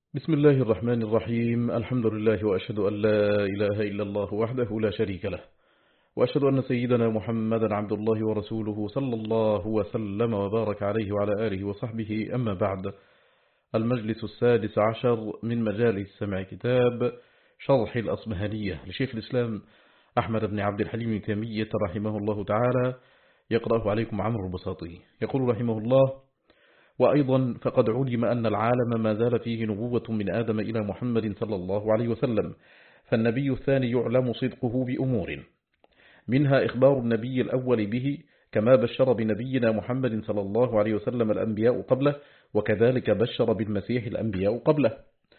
بسم الله الرحمن الرحيم. الحمد لله وأشهد أن لا إله إلا الله وحده لا شريك له، وأشهد أن سيدنا محمدا عبد الله ورسوله صلى الله وسلم وبارك عليه وعلى آله وصحبه. أما بعد، المجلس السادس عشر من مجالس سمع كتاب شرح الأصبهانية لشيخ الإسلام أحمد بن عبد الحليم بن تيمية رحمه الله تعالى، يقرأه عليكم عمرو البساطي. يقول رحمه الله: وأيضا فقد علم أن العالم ما زال فيه نبوة من آدم إلى محمد صلى الله عليه وسلم، فالنبي الثاني يعلم صدقه بأمور، منها إخبار النبي الأول به كما بشر بنبينا محمد صلى الله عليه وسلم الأنبياء قبله، وكذلك بشر بالمسيح الأنبياء قبله.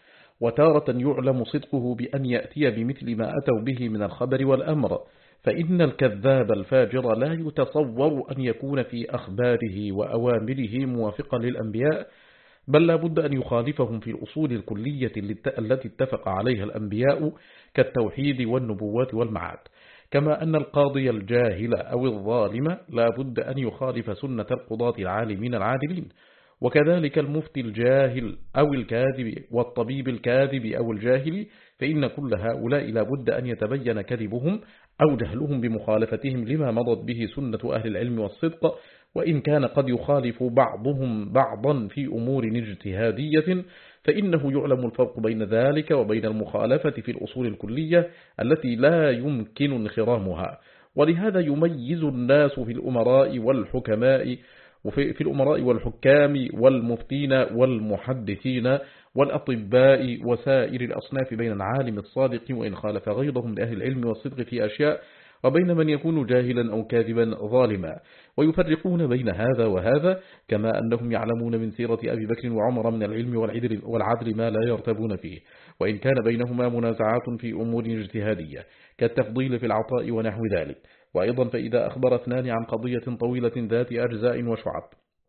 وتارة يعلم صدقه بأن يأتي بمثل ما أتوا به من الخبر والأمر، فإن الكذاب الفاجر لا يتصور أن يكون في أخباره وأوامره موافقا للأنبياء، بل لا بد أن يخالفهم في الأصول الكلية التي اتفق عليها الأنبياء كالتوحيد والنبوات والمعاد، كما أن القاضي الجاهل أو الظالم لا بد أن يخالف سنة القضاة العالمين العادلين، وكذلك المفتي الجاهل أو الكاذب والطبيب الكاذب أو الجاهل، فإن كل هؤلاء لا بد أن يتبين كذبهم أو جهلهم بمخالفتهم لما مضت به سنة أهل العلم والصدق، وإن كان قد يخالف بعضهم بعضا في أمور اجتهادية، فإنه يعلم الفرق بين ذلك وبين المخالفة في الأصول الكلية التي لا يمكن انخرامها. ولهذا يميز الناس في الأمراء والحكماء وفي الأمراء والحكام والمفتين والمحدثين والأطباء وسائر الأصناف بين العالم الصادق وإن خالف غيرهم لأهل العلم والصدق في أشياء، وبين من يكون جاهلا أو كاذبا ظالما، ويفرقون بين هذا وهذا، كما أنهم يعلمون من سيرة أبي بكر وعمر من العلم والعدل ما لا يرتبون فيه، وإن كان بينهما منازعات في أمور اجتهادية كالتفضيل في العطاء ونحو ذلك. وأيضا فإذا أخبر اثنان عن قضية طويلة ذات أجزاء وشعب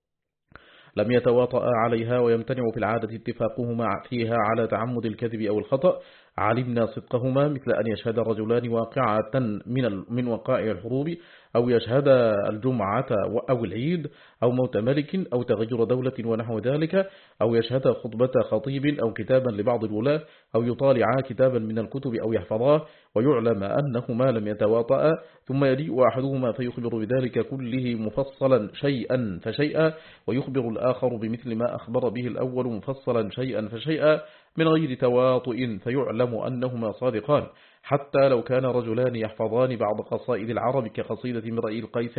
لم يتواطأ عليها ويمتنع في العادة اتفاقهما فيها على تعمد الكذب أو الخطأ، علمنا صدقهما، مثل أن يشهد رجلان واقعة من وقائع الحروب، أو يشهد الجمعة أو العيد، أو موت ملك، أو تغير دولة ونحو ذلك، أو يشهد خطبة خطيب أو كتابا لبعض الولاة، أو يطالعا كتابا من الكتب أو يحفظاه، ويعلم أنهما لم يتواطأ، ثم يجيء أحدهما فيخبر بذلك كله مفصلا شيئا فشيئا، ويخبر الآخر بمثل ما أخبر به الأول مفصلا شيئا فشيئا من غير تواطؤ، فيعلم أنهما صادقان، حتى لو كان رجلان يحفظان بعض قصائد العرب كقصيدة امرئ القيس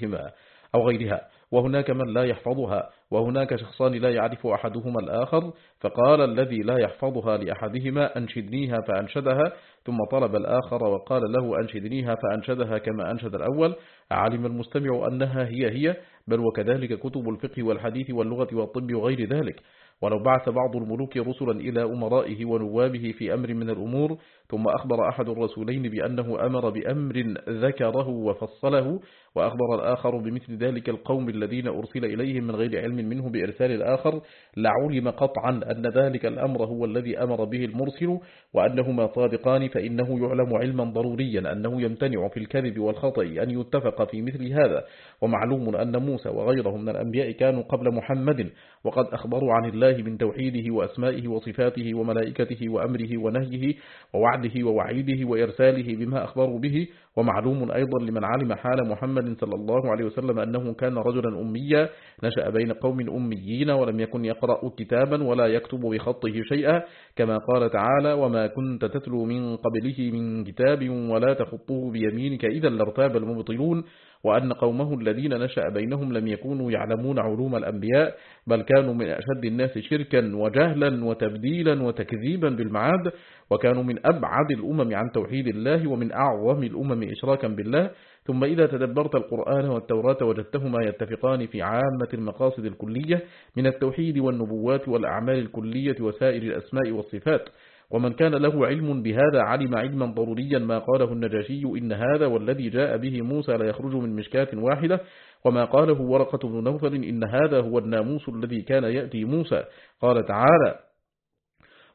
أو غيرها، وهناك من لا يحفظها، وهناك شخصان لا يعرف أحدهما الآخر، فقال الذي لا يحفظها لأحدهما: أنشدنيها، فأنشدها، ثم طلب الآخر وقال له: أنشدنيها، فأنشدها كما أنشد الأول، علم المستمع أنها هي، بل وكذلك كتب الفقه والحديث واللغة والطب وغير ذلك. ولو بعث بعض الملوك رسلا إلى أمرائه ونوابه في أمر من الأمور، ثم أخبر أحد الرسولين بأنه أمر بأمر ذكره وفصله، وأخبر الآخر بمثل ذلك القوم الذين أرسل إليهم من غير علم منه بإرسال الآخر، لعلم قطعا أن ذلك الأمر هو الذي أمر به المرسل، وأنهما صادقان، فإنه يعلم علما ضروريا أنه يمتنع في الكذب والخطأ أن يتفق في مثل هذا. ومعلوم أن موسى وغيره من الأنبياء كانوا قبل محمد، وقد أخبروا عن الله من توحيده وأسمائه وصفاته وملائكته وأمره ونهيه ووعده ووعيده وإرساله بما أخبروا به. ومعلوم أيضا لمن علم حال محمد صلى الله عليه وسلم أنه كان رجلا أميا نشأ بين قوم أميين، ولم يكن يقرأ كتابا ولا يكتب بخطه شيئا، كما قال تعالى: وما كنت تتلو من قبله من كتاب ولا تخطه بيمينك إذا لارتاب المبطلون. وأن قومه الذين نشأ بينهم لم يكونوا يعلمون علوم الأنبياء، بل كانوا من أشد الناس شركا وجهلا وتبديلا وتكذيبا بالمعاد، وكانوا من أبعد الأمم عن توحيد الله ومن أعظم الأمم إشراكا بالله. ثم إذا تدبرت القرآن والتوراة وجدتهما يتفقان في عامة المقاصد الكلية من التوحيد والنبوات والأعمال الكلية وسائر الأسماء والصفات. ومن كان له علم بهذا علم علما ضروريا ما قاله النجاشي: إن هذا والذي جاء به موسى لا يخرج من مشكاة واحدة، وما قاله ورقة بن نوفل: إن هذا هو الناموس الذي كان يأتي موسى. قال تعالى: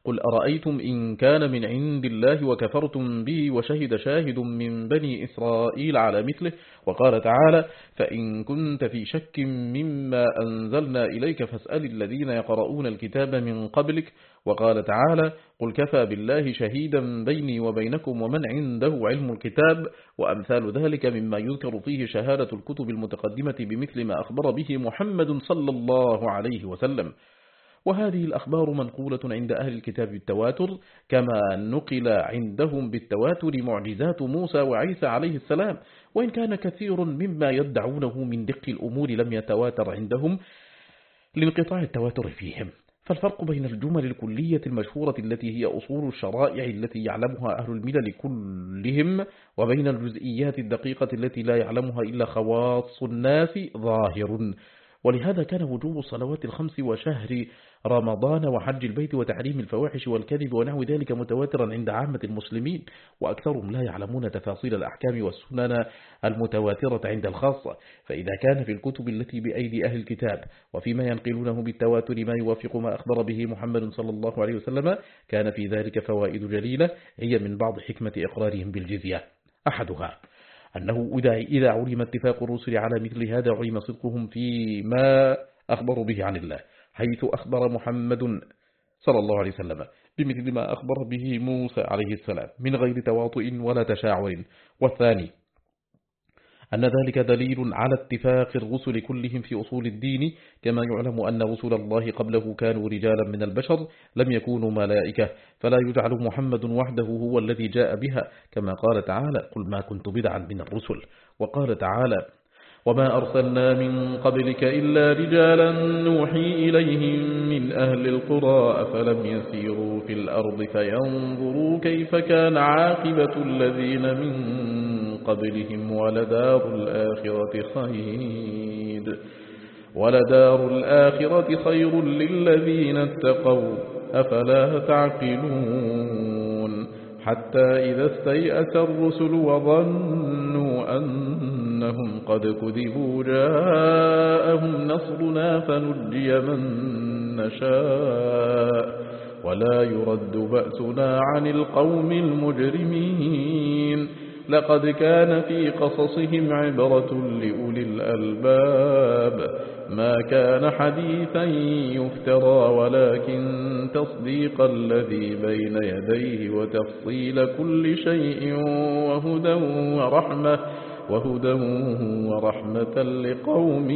قل أرأيتم إن كان من عند الله وكفرتم به وشهد شاهد من بني إسرائيل على مثله. وقال تعالى فإن كنت في شك مما أنزلنا إليك فاسأل الذين يقرؤون الكتاب من قبلك. وقال تعالى قل كفى بالله شهيدا بيني وبينكم ومن عنده علم الكتاب. وأمثال ذلك مما يذكر فيه شهادة الكتب المتقدمة بمثل ما أخبر به محمد صلى الله عليه وسلم. وهذه الأخبار منقولة عند أهل الكتاب بالتواتر، كما نقل عندهم بالتواتر معجزات موسى وعيسى عليه السلام، وإن كان كثير مما يدعونه من دق الأمور لم يتواتر عندهم لانقطاع التواتر فيهم. فالفرق بين الجمل الكلية المشهورة التي هي أصول الشرائع التي يعلمها أهل الملل كلهم، وبين الجزئيات الدقيقة التي لا يعلمها إلا خواص الناس ظاهر. ولهذا كان وجوب الصلوات الخمس وشهر رمضان وحج البيت وتحريم الفواحش والكذب ونحو ذلك متواترا عند عامة المسلمين، وأكثرهم لا يعلمون تفاصيل الأحكام والسنن المتواترة عند الخاصة. فإذا كان في الكتب التي بأيدي أهل الكتاب وفيما ينقلونه بالتواتر ما يوافق ما أخبر به محمد صلى الله عليه وسلم، كان في ذلك فوائد جليلة هي من بعض حكمة إقرارهم بالجزية. أحدها أنه إذا علم اتفاق الرسل على مثل هذا علم صدقهم فيما أخبروا به عن الله، حيث أخبر محمد صلى الله عليه وسلم بمثل ما أخبر به موسى عليه السلام من غير تواطؤ ولا تشاعر. والثاني أن ذلك دليل على اتفاق الرسل كلهم في أصول الدين، كما يعلم أن رسل الله قبله كانوا رجالا من البشر لم يكونوا ملائكة، فلا يجعل محمد وحده هو الذي جاء بها، كما قال تعالى قل ما كنت بدعا من الرسل. وقال تعالى وما أرسلنا من قبلك إلا رجالا نوحي إليهم من أهل القرى أفلم يسيروا في الأرض فينظروا كيف كان عاقبة الذين من قبلهم ولدار الآخرة خير للذين اتقوا أفلا تعقلون. حتى إذا استيأس الرسل وظنوا أنهم قد كذبوا جاءهم نصرنا فنجي من نشاء ولا يرد بأسنا عن القوم المجرمين. لقد كان في قصصهم عبرة لأولي الألباب ما كان حديثا يفترى ولكن تصديق الذي بين يديه وتفصيل كل شيء وهدى ورحمة لقوم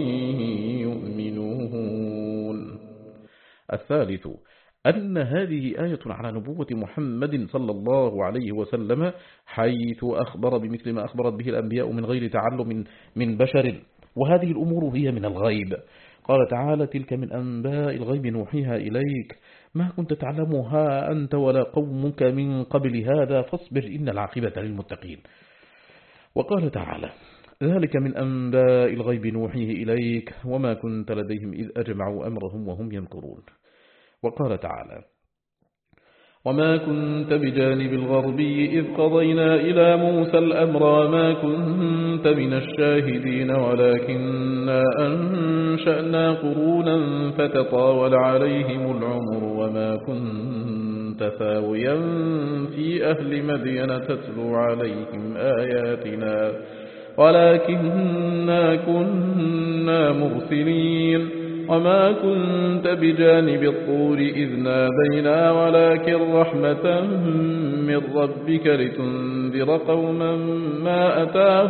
يؤمنون. الثالث أن هذه آية على نبوة محمد صلى الله عليه وسلم، حيث أخبر بمثل ما أخبرت به الأنبياء من غير تعلم من بشر، وهذه الأمور هي من الغيب. قال تعالى تلك من أنباء الغيب نوحيها إليك ما كنت تعلمها أنت ولا قومك من قبل هذا فاصبر إن العاقبة للمتقين. وقال تعالى ذلك من أنباء الغيب نوحيه إليك وما كنت لديهم إذ أجمعوا أمرهم وهم يمكرون. وقال تعالى وما كنت بجانب الغربي إذ قضينا إلى موسى الأمر ما كنت من الشاهدين ولكننا أنشأنا قرونا فتطاول عليهم العمر وما كنت ثاويا في أهل مدين تتلو عليهم آياتنا ولكننا كنا مرسلين. وما كنت بجانب الطور إذ نادينا ولكن رحمة من ربك لتنذر قوما ما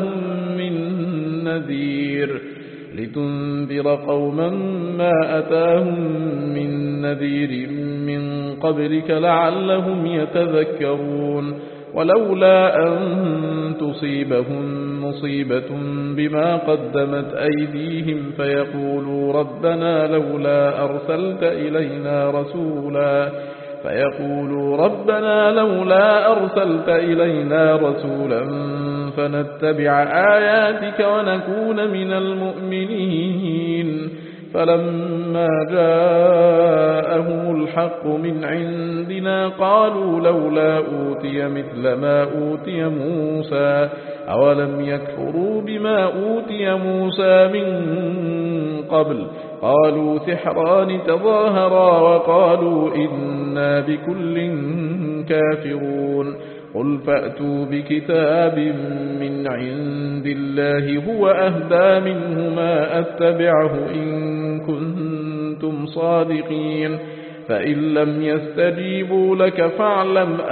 أتاهم من نذير من قبلك لعلهم يتذكرون. ولولا أن تصيبهم مصيبة بما قدمت أيديهم فيقولوا ربنا لولا أرسلت إلينا رسولا فنتبع آياتك ونكون من المؤمنين. فلما جاءهم الحق من عندنا قالوا لولا أوتي مثل ما أوتي موسى أولم يكفروا بما أوتي موسى من قبل قالوا سحران تظاهرا وقالوا إنا بكل كافرون قل فأتوا بكتاب من عند الله هو أهدى منهما أتبعه إن كنتم صادقين فإن لم يستجيبوا لك فاعلم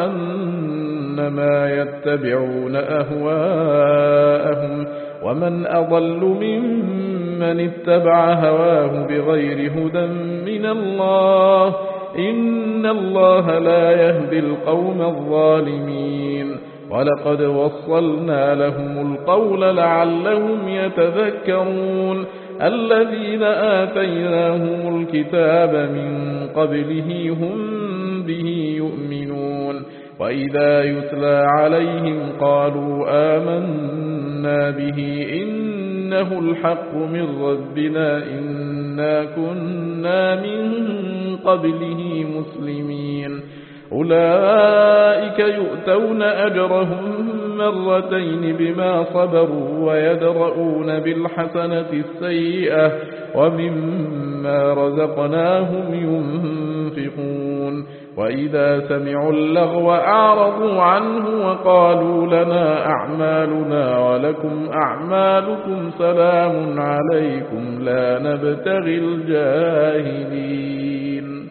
أنما يتبعون أهواءهم ومن أضل ممن اتبع هواه بغير هدى من الله إن الله لا يهدي القوم الظالمين ولقد وصلنا لهم القول لعلهم يتذكرون الذين آتيناهم الكتاب من قبله هم به يؤمنون وإذا يتلى عليهم قالوا آمنا به إنه الحق من ربنا إنا كنا من قبله مسلمين أولئك يؤتون أجرهم مرتين بما صبروا ويدرؤون بالحسنة السيئة ومما رزقناهم ينفقون وإذا سمعوا اللغو أعرضوا عنه وقالوا لنا أعمالنا ولكم أعمالكم سلام عليكم لا نبتغي الجاهلين.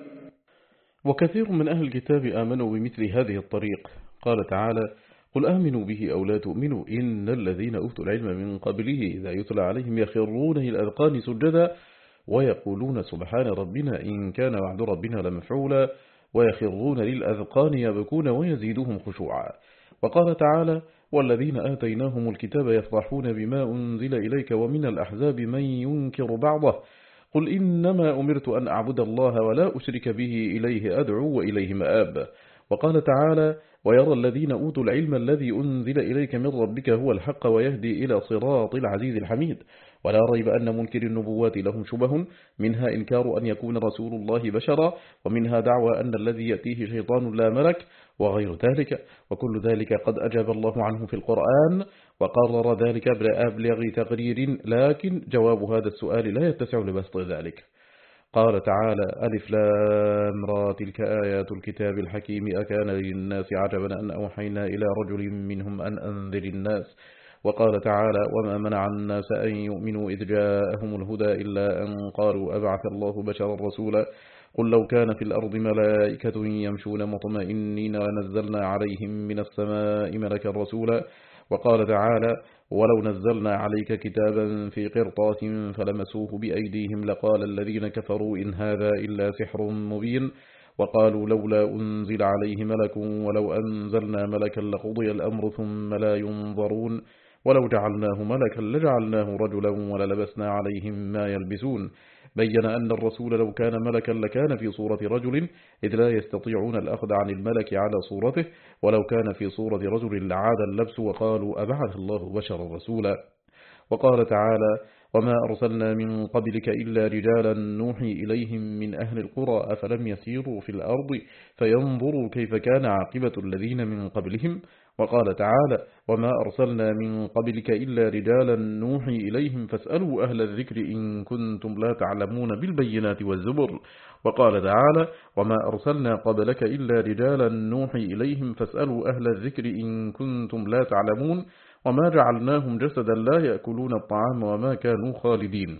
وكثير من أهل الكتاب آمنوا بمثل هذه الطريق. قال تعالى قل آمنوا به أو لا تؤمنوا إن الذين أوتوا العلم من قبله إذا يتلى عليهم يخرون إلى الأذقان سجدا ويقولون سبحان ربنا إن كان وعد ربنا لمفعولا ويخرون للأذقان يبكون ويزيدهم خشوعا. وقال تعالى والذين آتيناهم الكتاب يفرحون بما أنزل إليك ومن الأحزاب من ينكر بعضه قل إنما أمرت أن أعبد الله ولا أشرك به إليه أدعو وإليه مآب. وقال تعالى ويرى الذين أوتوا العلم الذي أنزل إليك من ربك هو الحق ويهدي إلى صراط العزيز الحميد. ولا ريب أن منكر النبوات لهم شبه منها إنكار أن يكون رسول الله بشرا ومنها دعوى أن الذي يأتيه شيطان لا ملك وغير ذلك وكل ذلك قد أجاب الله عنه في القرآن وقرر ذلك بأبلغ تقرير لكن جواب هذا السؤال لا يتسع لبسط ذلك. قال تعالى ألف لام را تلك آيات الكتاب الحكيم أكان للناس عجبا أن أوحينا إلى رجل منهم أن أنذر الناس. وقال تعالى وما منع الناس أن يؤمنوا إذ جاءهم الهدى إلا أن قالوا أبعث الله بشرا رسولا قل لو كان في الأرض ملائكة يمشون مطمئنين ونزلنا عليهم من السماء ملكا رسولا. وقال تعالى ولو نزلنا عليك كتابا في قرطاس فلمسوه بأيديهم لقال الذين كفروا إن هذا إلا سحر مبين. وقالوا لولا أنزل عليه ملك ولو أنزلنا ملكا لقضي الأمر ثم لا ينظرون ولو جعلناه ملكا لجعلناه رجلا وللبسنا عليهم ما يلبسون. بين أن الرسول لو كان ملكا لكان في صورة رجل إذ لا يستطيعون الأخذ عن الملك على صورته ولو كان في صورة رجل لعاد اللبس وقالوا أبعث الله بشرا رسولا. وقال تعالى وما أرسلنا من قبلك إلا رجالا نوحي إليهم من أهل القرى أفلم يسيروا في الأرض فينظروا كيف كان عاقبة الذين من قبلهم. وقال تعالى وما أرسلنا من قبلك إلا رجالا نوحي إليهم فاسألوا أهل الذكر إن كنتم لا تعلمون بالبينات والزبر. وقال تعالى وما أرسلنا قبلك إلا رجالا نوحي إليهم فاسألوا أهل الذكر إن كنتم لا تعلمون وما جعلناهم جسدا لا يأكلون الطعام وما كانوا خالدين.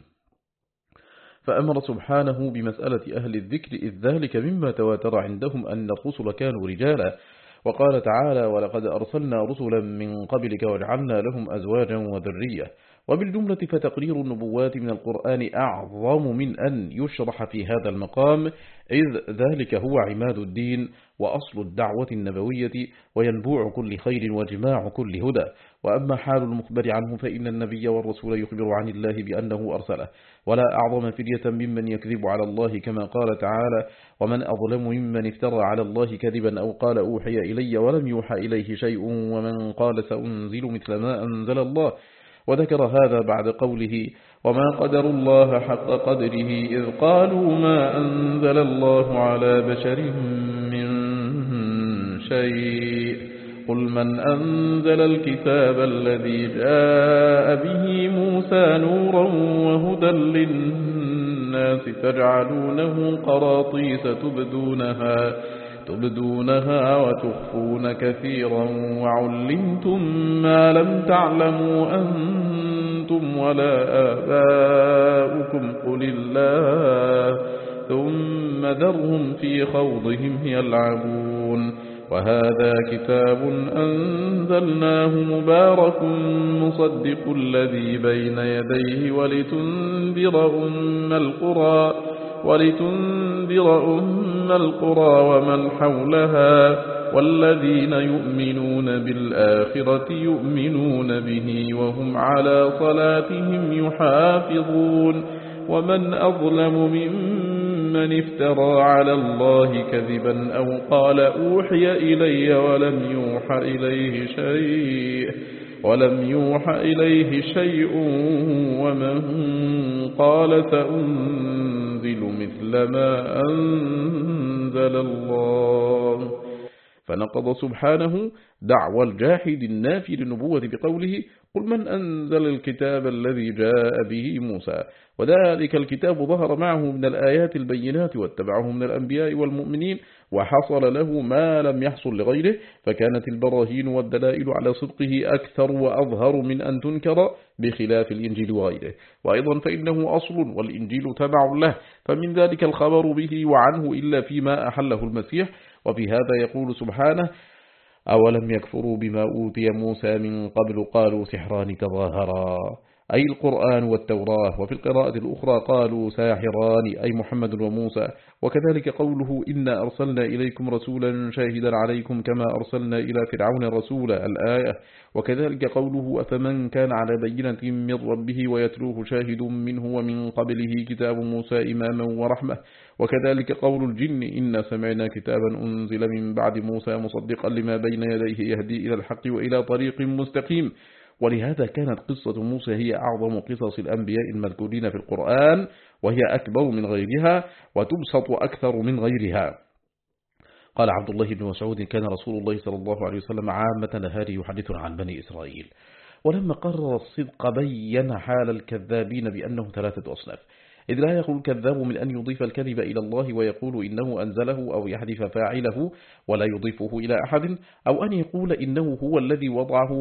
فأمر سبحانه بمسألة أهل الذكر إذ ذلك مما تواتر عندهم أن الرسل كانوا رجالا. وقال تعالى ولقد أرسلنا رسلا من قبلك وجعلنا لهم أزواجا وذرية. وبالجملة فتقرير النبوات من القرآن أعظم من أن يشرح في هذا المقام إذ ذلك هو عماد الدين وأصل الدعوة النبوية وينبوع كل خير وجماع كل هدى. وأما حال المخبر عنه فإن النبي والرسول يخبر عن الله بأنه أرسله ولا أعظم فرية ممن يكذب على الله كما قال تعالى ومن أظلم ممن افترى على الله كذبا أو قال أوحي إلي ولم يوحى إليه شيء ومن قال سأنزل مثل ما أنزل الله. وذكر هذا بعد قوله وما قدر الله حق قدره إذ قالوا ما أنزل الله على بشر من شيء قل من أنزل الكتاب الذي جاء به موسى نورا وهدى الناس تجعلونه قراطيس تبدونها وتخفون كثيرا وعلمتم ما لم تعلموا أنتم ولا آباؤكم قل الله ثم ذرهم في خوضهم يلعبون وهذا كتاب أنزلناه مبارك مصدق الذي بين يديه ولتنذر أم القرى ومن حولها والذين يؤمنون بالآخرة يؤمنون به وهم على صلاتهم يحافظون ومن أظلم ممن افترى على الله كذبا أو قال أوحي إلي ولم يوحى إليه شيء ومن قال سأنزل مثل ما أنزل الله. فنقض سبحانه دعوى الجاحد النافي للنبوة بقوله قل من أنزل الكتاب الذي جاء به موسى وذلك الكتاب ظهر معه من الآيات البينات واتبعه من الأنبياء والمؤمنين وحصل له ما لم يحصل لغيره فكانت البراهين والدلائل على صدقه أكثر وأظهر من أن تنكر بخلاف الإنجيل وغيره. وأيضا فإنه أصل والإنجيل تبع له فمن ذلك الخبر به وعنه إلا فيما أحله المسيح. وفي هذا يقول سبحانه أولم يكفروا بما أوتي موسى من قبل قالوا سحران تظاهرا أي القرآن والتوراة. وفي القراءة الأخرى قالوا ساحران أي محمد وموسى. وكذلك قوله إنا أرسلنا إليكم رسولا شاهدا عليكم كما أرسلنا إلى فرعون رسولا الآية. وكذلك قوله أفمن كان على بينة من ربه ويتلوه شاهد منه ومن قبله كتاب موسى إماما ورحمة. وكذلك قول الجن إنا سمعنا كتابا أنزل من بعد موسى مصدقا لما بين يديه يهدي إلى الحق وإلى طريق مستقيم. ولهذا كانت قصة موسى هي أعظم قصص الأنبياء المذكورين في القرآن وهي أكبر من غيرها وتبسط أكثر من غيرها. قال عبد الله بن مسعود كان رسول الله صلى الله عليه وسلم عامة نهاره يحدثنا عن بني إسرائيل ولما قرر الصدق بين حال الكذابين بأنه ثلاثة أصناف إذ لا يخلو الكذاب من أن يضيف الكذب إلى الله ويقول إنه أنزله أو يحذف فاعله ولا يضيفه إلى أحد أو أن يقول إنه هو الذي وضعه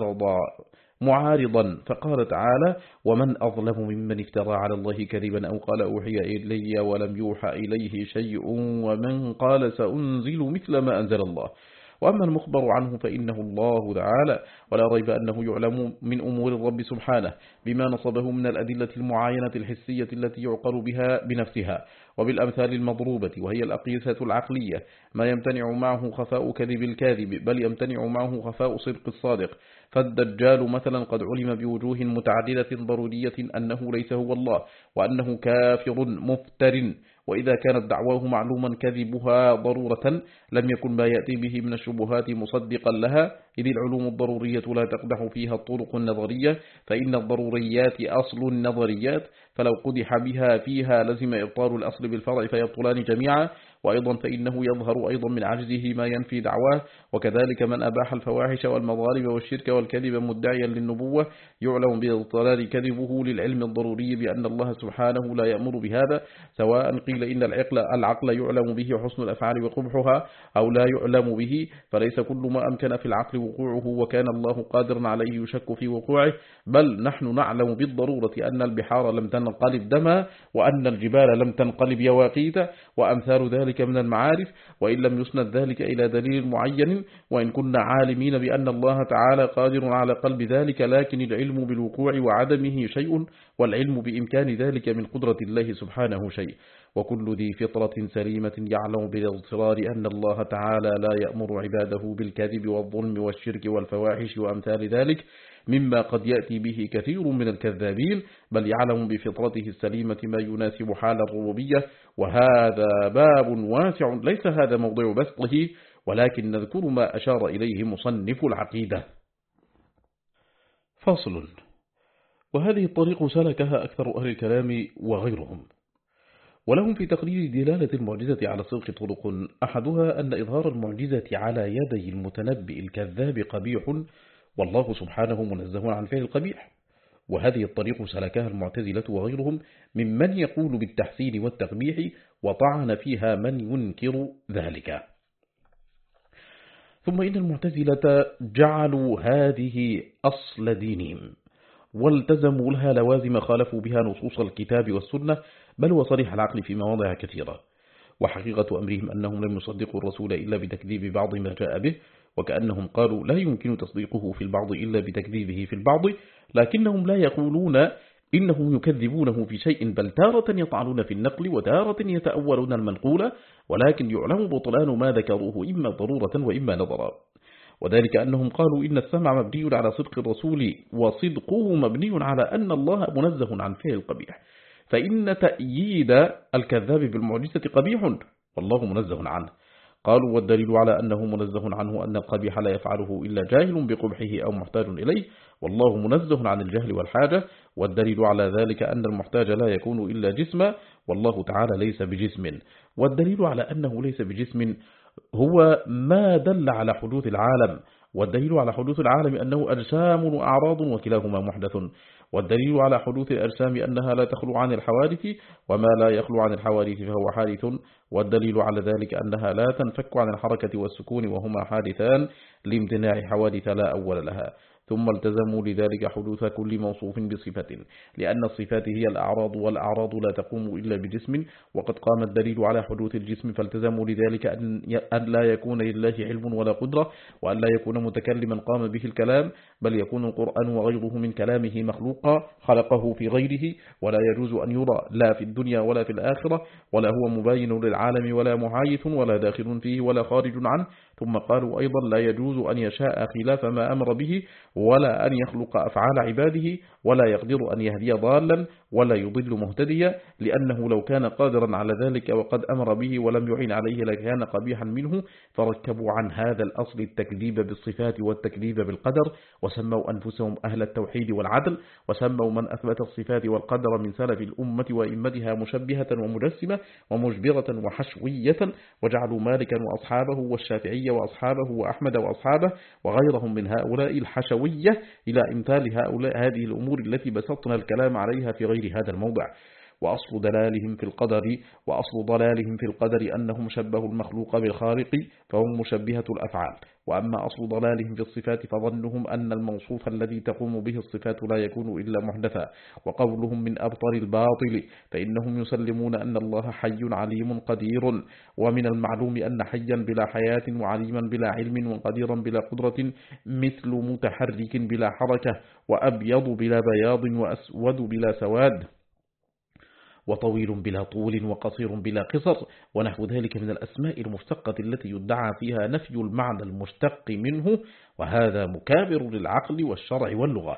معارضا فقال تعالى ومن أظلم ممن افترى على الله كذبا أو قال أوحي إلي ولم يوحى إليه شيء ومن قال سأنزل مثل ما أنزل الله. وأما المخبر عنه فإنه الله تعالى ولا ريب أنه يعلم من أمور الرب سبحانه بما نصبه من الأدلة المعاينة الحسية التي يعقل بها بنفسها وبالأمثال المضروبة وهي الأقيسة العقلية ما يمتنع معه خفاء كذب الكاذب بل يمتنع معه خفاء صدق الصادق. فالدجال مثلا قد علم بوجوه متعددة ضرورية أنه ليس هو الله وأنه كافر مفتر وإذا كانت دعواه معلوما كذبها ضرورة لم يكن ما يأتي به من الشبهات مصدقا لها إذ العلوم الضرورية لا تقدح فيها الطرق النظرية فإن الضروريات أصل النظريات فلو قدح بها فيها لزم إبطال الأصل بالفرع فيبطلان جميعا. وأيضا فإنه يظهر أيضا من عجزه ما ينفي دعواه. وكذلك من أباح الفواحش والمظالم والشرك والكذب مدعيا للنبوة يعلم باضطرار كذبه للعلم الضروري بأن الله سبحانه لا يأمر بهذا سواء قيل إن العقل يعلم به حسن الأفعال وقبحها أو لا يعلم به فليس كل ما أمكن في العقل وقوعه وكان الله قادرا عليه يشك في وقوعه بل نحن نعلم بالضرورة أن البحار لم تنقلب دما وأن الجبال لم تنقلب يواقيت وأمثال ذلك من المعارف وإن لم يسند ذلك إلى دليل معين وإن كنا عالمين بأن الله تعالى قادر على قلب ذلك لكن العلم بالوقوع وعدمه شيء والعلم بإمكان ذلك من قدرة الله سبحانه شيء. وكل ذي فطرة سليمة يعلم بالاضطرار أن الله تعالى لا يأمر عباده بالكذب والظلم والشرك والفواحش وأمثال ذلك مما قد يأتي به كثير من الكذابين بل يعلم بفطرته السليمة ما يناسب حال الربوبية. وهذا باب واسع ليس هذا موضع بسطه ولكن نذكر ما أشار إليه مصنف العقيدة. فصل. وهذه الطريق سلكها أكثر أهل الكلام وغيرهم ولهم في تقرير دلالة المعجزة على الصدق طرق أحدها أن إظهار المعجزة على يدي المتنبئ الكذاب قبيح والله سبحانه منزه عن فعل القبيح وهذه الطريق سلكها المعتزلة وغيرهم ممن يقول بالتحسين والتقبيح، وطعن فيها من ينكر ذلك. ثم إن المعتزلة جعلوا هذه أصل دينهم، والتزموا لها لوازم خالفوا بها نصوص الكتاب والسنة، بل وصريح العقل في مواضع كثيرة. وحقيقة أمرهم أنهم لم يصدقوا الرسول إلا بتكذيب بعض ما جاء به، وكأنهم قالوا لا يمكن تصديقه في البعض إلا بتكذيبه في البعض، لكنهم لا يقولون إنهم يكذبونه في شيء، بل تارة يطعنون في النقل وتارة يتأولون المنقول، ولكن يعلم بطلان ما ذكروه إما ضرورة وإما نظرا. وذلك أنهم قالوا إن السمع مبني على صدق الرسول، وصدقه مبني على أن الله منزه عن فعل القبيح، فإن تأييد الكذاب بالمعجزة قبيح والله منزه عنه. قالوا والدليل على أنه منزه عنه أن القبيح لا يفعله إلا جاهل بقبحه أو محتاج إليه، والله منزه عن الجهل والحاجة. والدليل على ذلك أن المحتاج لا يكون إلا جسما، والله تعالى ليس بجسم. والدليل على أنه ليس بجسم هو ما دل على حدوث العالم، والدليل على حدوث العالم أنه أجسام وأعراض وكلاهما محدث. والدليل على حدوث الأجسام أنها لا تخلو عن الحوادث، وما لا يخلو عن الحوادث فهو حادث. والدليل على ذلك أنها لا تنفك عن الحركة والسكون، وهما حادثان لامتناع حوادث لا أول لها. ثم التزموا لذلك حدوث كل موصوف بصفة، لأن الصفات هي الأعراض، والأعراض لا تقوم إلا بجسم، وقد قام الدليل على حدوث الجسم، فالتزموا لذلك أن لا يكون لله علم ولا قدرة، وأن لا يكون متكلما قام به الكلام، بل يكون القرآن وغيره من كلامه مخلوقا خلقه في غيره، ولا يجوز أن يرى لا في الدنيا ولا في الآخرة، ولا هو مباين للعالم ولا معايث ولا داخل فيه ولا خارج عنه. ثم قالوا أيضا لا يجوز أن يشاء خلاف ما أمر به، ولا أن يخلق أفعال عباده، ولا يقدر أن يهدي ضالا ولا يضل مهتديا، لأنه لو كان قادرا على ذلك وقد أمر به ولم يعين عليه لكان قبيحا منه. فركبوا عن هذا الأصل التكذيب بالصفات والتكذيب بالقدر، وسموا أنفسهم أهل التوحيد والعدل، وسموا من أثبت الصفات والقدر من سلف الأمة وإمتها مشبهة ومجسمة ومجبرة وحشوية، وجعلوا مالكا وأصحابه والشافعية وأصحابه وأحمد وأصحابه وغيرهم من هؤلاء الحشوية إلى إمثال هؤلاء هذه الأمور التي بسطنا الكلام عليها في غير هذا الموضع. وأصل ضلالهم في القدر أنهم شبهوا المخلوق بالخالق فهم مشبهة الأفعال. وأما أصل ضلالهم في الصفات فظنهم أن الموصوف الذي تقوم به الصفات لا يكون إلا محدثا. وقولهم من أبطل الباطل، فإنهم يسلمون أن الله حي عليم قدير، ومن المعلوم أن حيا بلا حياة وعليما بلا علم وقديرا بلا قدرة مثل متحرك بلا حركة، وأبيض بلا بياض وأسود بلا سواد، وطويل بلا طول وقصير بلا قصر، ونحو ذلك من الأسماء المشتقة التي يدعى فيها نفي المعنى المشتق منه، وهذا مكابر للعقل والشرع واللغة.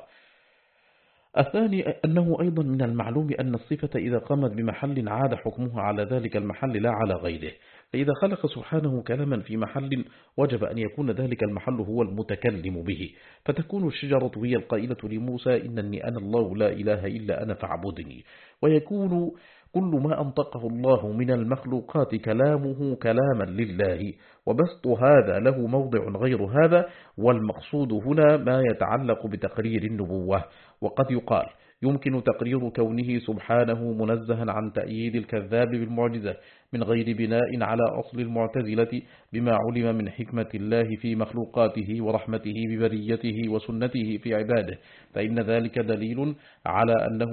الثاني أنه أيضا من المعلوم أن الصفة إذا قامت بمحل عاد حكمها على ذلك المحل لا على غيره، فإذا خلق سبحانه كلاما في محل وجب أن يكون ذلك المحل هو المتكلم به، فتكون الشجرة هي القائلة لموسى إنني أنا الله لا إله إلا أنا فاعبدني، ويكون كل ما أنطقه الله من المخلوقات كلامه كلاما لله، وبسط هذا له موضع غير هذا. والمقصود هنا ما يتعلق بتقرير النبوة. وقد يقال يمكن تقرير كونه سبحانه منزها عن تأييد الكذاب بالمعجزة من غير بناء على أصل المعتزلة، بما علم من حكمة الله في مخلوقاته ورحمته ببريته وسنته في عباده، فإن ذلك دليل على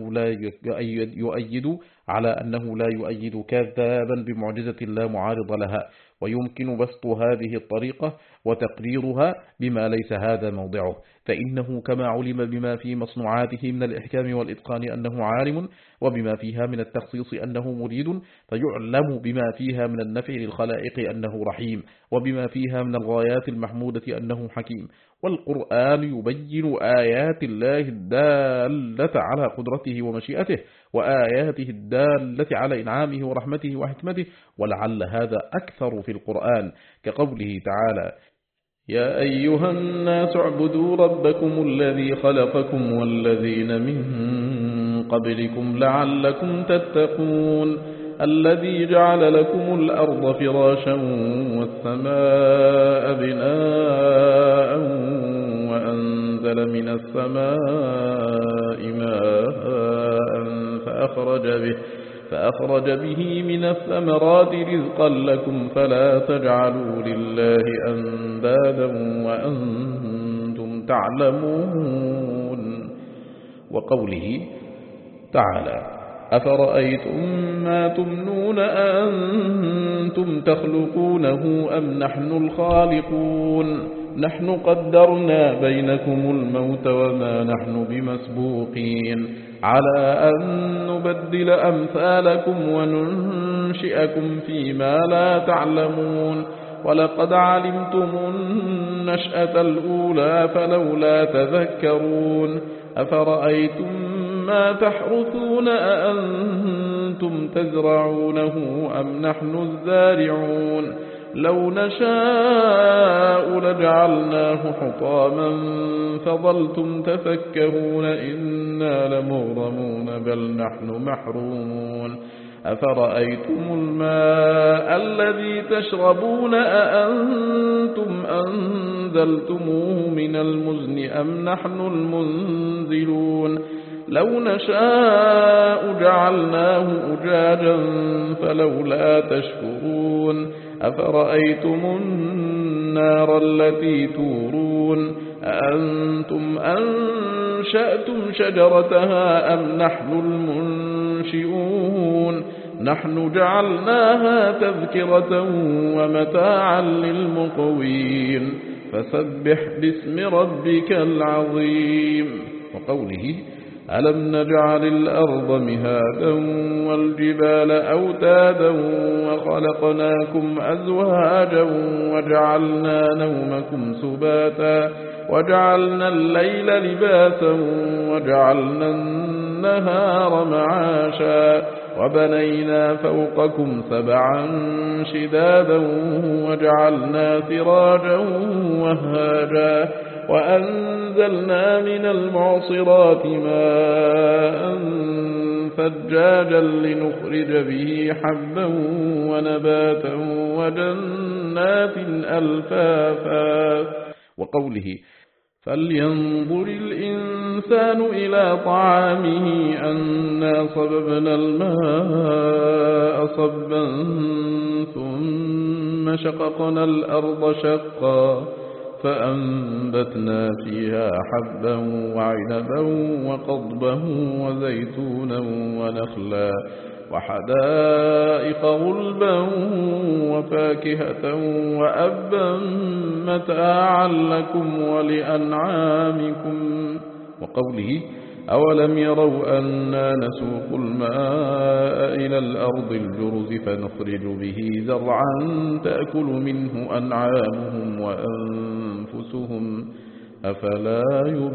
أنه لا يؤيد كذابا بمعجزة لا معارض لها. ويمكن بسط هذه الطريقة وتقريرها بما ليس هذا موضعه، فإنه كما علم بما في مصنوعاته من الإحكام والإتقان أنه عالم، وبما فيها من التخصيص أنه مريد، فيعلم بما فيها من النفع للخلائق أنه رحيم، وبما فيها من الغايات المحمودة أنه حكيم. والقرآن يبين آيات الله الدالة على قدرته ومشيئته، وآياته الدالة على إنعامه ورحمته وحكمته، ولعل هذا أكثر في القرآن، كقوله تعالى: يا أيها الناس اعبدوا ربكم الذي خلقكم والذين من قبلكم لعلكم تتقون، الذي جعل لكم الأرض فراشا والسماء بناء وأنزل من السماء ماء فأخرج به من الثمرات رزقا لكم فلا تجعلوا لله أندادا وأنتم تعلمون. وقوله تعالى: أفرأيتم ما تمنون أأنتم تخلقونه أم نحن الخالقون نحن قدرنا بينكم الموت وما نحن بمسبوقين على أن نبدل أمثالكم وننشئكم فيما لا تعلمون ولقد علمتم النشأة الأولى فلولا تذكرون أفرأيتم ما تحرثون أأنتم تزرعونه أم نحن الزارعون لو نشاء لجعلناه حطاما فظلتم تفكهون إنا لمغرمون بل نحن محرومون أفرأيتم الماء الذي تشربون أأنتم أنزلتموه من المزن أم نحن المنزلون لو نشاء جعلناه أجاجا فلولا تشكرون أفرأيتم النار التي تورون أأنتم أنشأتم شجرتها أم نحن المنشئون نحن جعلناها تذكرة ومتاعا للمقوين فسبح باسم ربك العظيم. وقوله: ألم نجعل الأرض مهادا والجبال أوتادا وخلقناكم أزواجا وجعلنا نومكم سباتا وجعلنا الليل لباسا وجعلنا النهار معاشا وبنينا فوقكم سبعا شدادا وجعلنا سراجا وهاجا وأنزلنا من المعصرات ماء ثجاجا لنخرج به حبا ونباتا وجنات ألفافا. وقوله: فلينظر الإنسان إلى طعامه أنا صببنا الماء صبا ثم شققنا الأرض شقا فأنبتنا فيها حبا وعنبا وقضبا وزيتونا ونخلا وحدائق غلبا وفاكهة وأبا متاعا لكم ولأنعامكم. وقوله: أولم يروا أنا نسوق الماء إلى الأرض الجرز فنخرج به زرعا تأكل منه أنعامهم وأنفسهم أفلا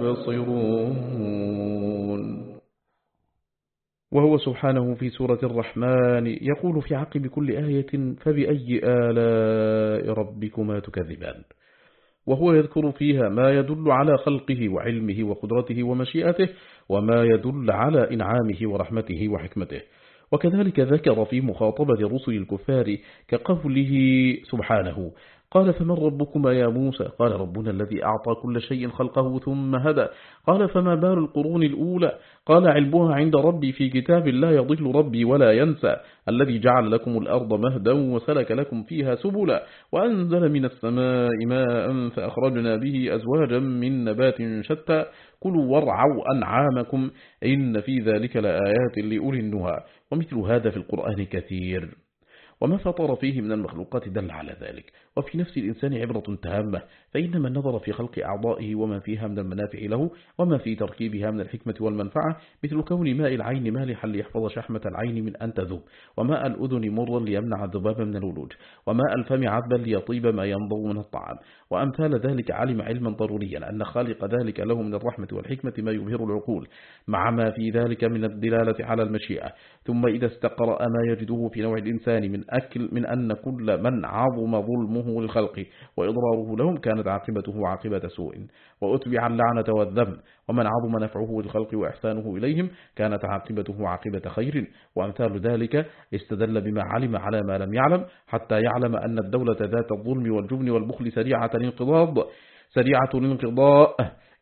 يبصرون. وهو سبحانه في سورة الرحمن يقول في عقب كل آية: فبأي آلاء ربكما تكذبان، وهو يذكر فيها ما يدل على خلقه وعلمه وقدرته ومشيئته وما يدل على إنعامه ورحمته وحكمته. وكذلك ذكر في مخاطبة رسل الكفار كقوله سبحانه: قال فمن ربكما يا موسى؟ قال ربنا الذي أعطى كل شيء خلقه ثم هدى. قال فما بال القرون الأولى؟ قال علمها عند ربي في كتاب لا يضل ربي ولا ينسى الذي جعل لكم الأرض مهدا وسلك لكم فيها سبلا وأنزل من السماء ماء فأخرجنا به أزواجا من نبات شتى كلوا وارعوا أنعامكم إن في ذلك لآيات لأولي النهى. ومثل هذا في القرآن كثير، وما فطر فيه من المخلوقات دل على ذلك. وفي نفس الإنسان عبرة تامة، فإن من نظر في خلق أعضائه وما فيها من المنافع له وما في تركيبها من الحكمة والمنفعة، مثل كون ماء العين مالحا ليحفظ شحمة العين من أن تذوب، وماء الأذن مرا ليمنع الذباب من الولوج، وماء الفم عذبا ليطيب ما ينضغ من الطعام، وأمثال ذلك علم علما ضروريا أن خالق ذلك له من الرحمة والحكمة ما يبهر العقول، مع ما في ذلك من الدلالة على المشيئة. ثم إذا استقرأ ما يجده في نوع الإنسان من أن كل من عظم ظلمه للخلق وإضراره لهم كانت عاقبته عاقبة سوء، وأتبع اللعنة والذم، ومن عظم نفعه للخلق وإحسانه إليهم كانت عاقبته عاقبة خير. وأمثال ذلك استدل بما علم على ما لم يعلم حتى يعلم أن الدولة ذات الظلم والجبن والبخل سريعة الانقضاء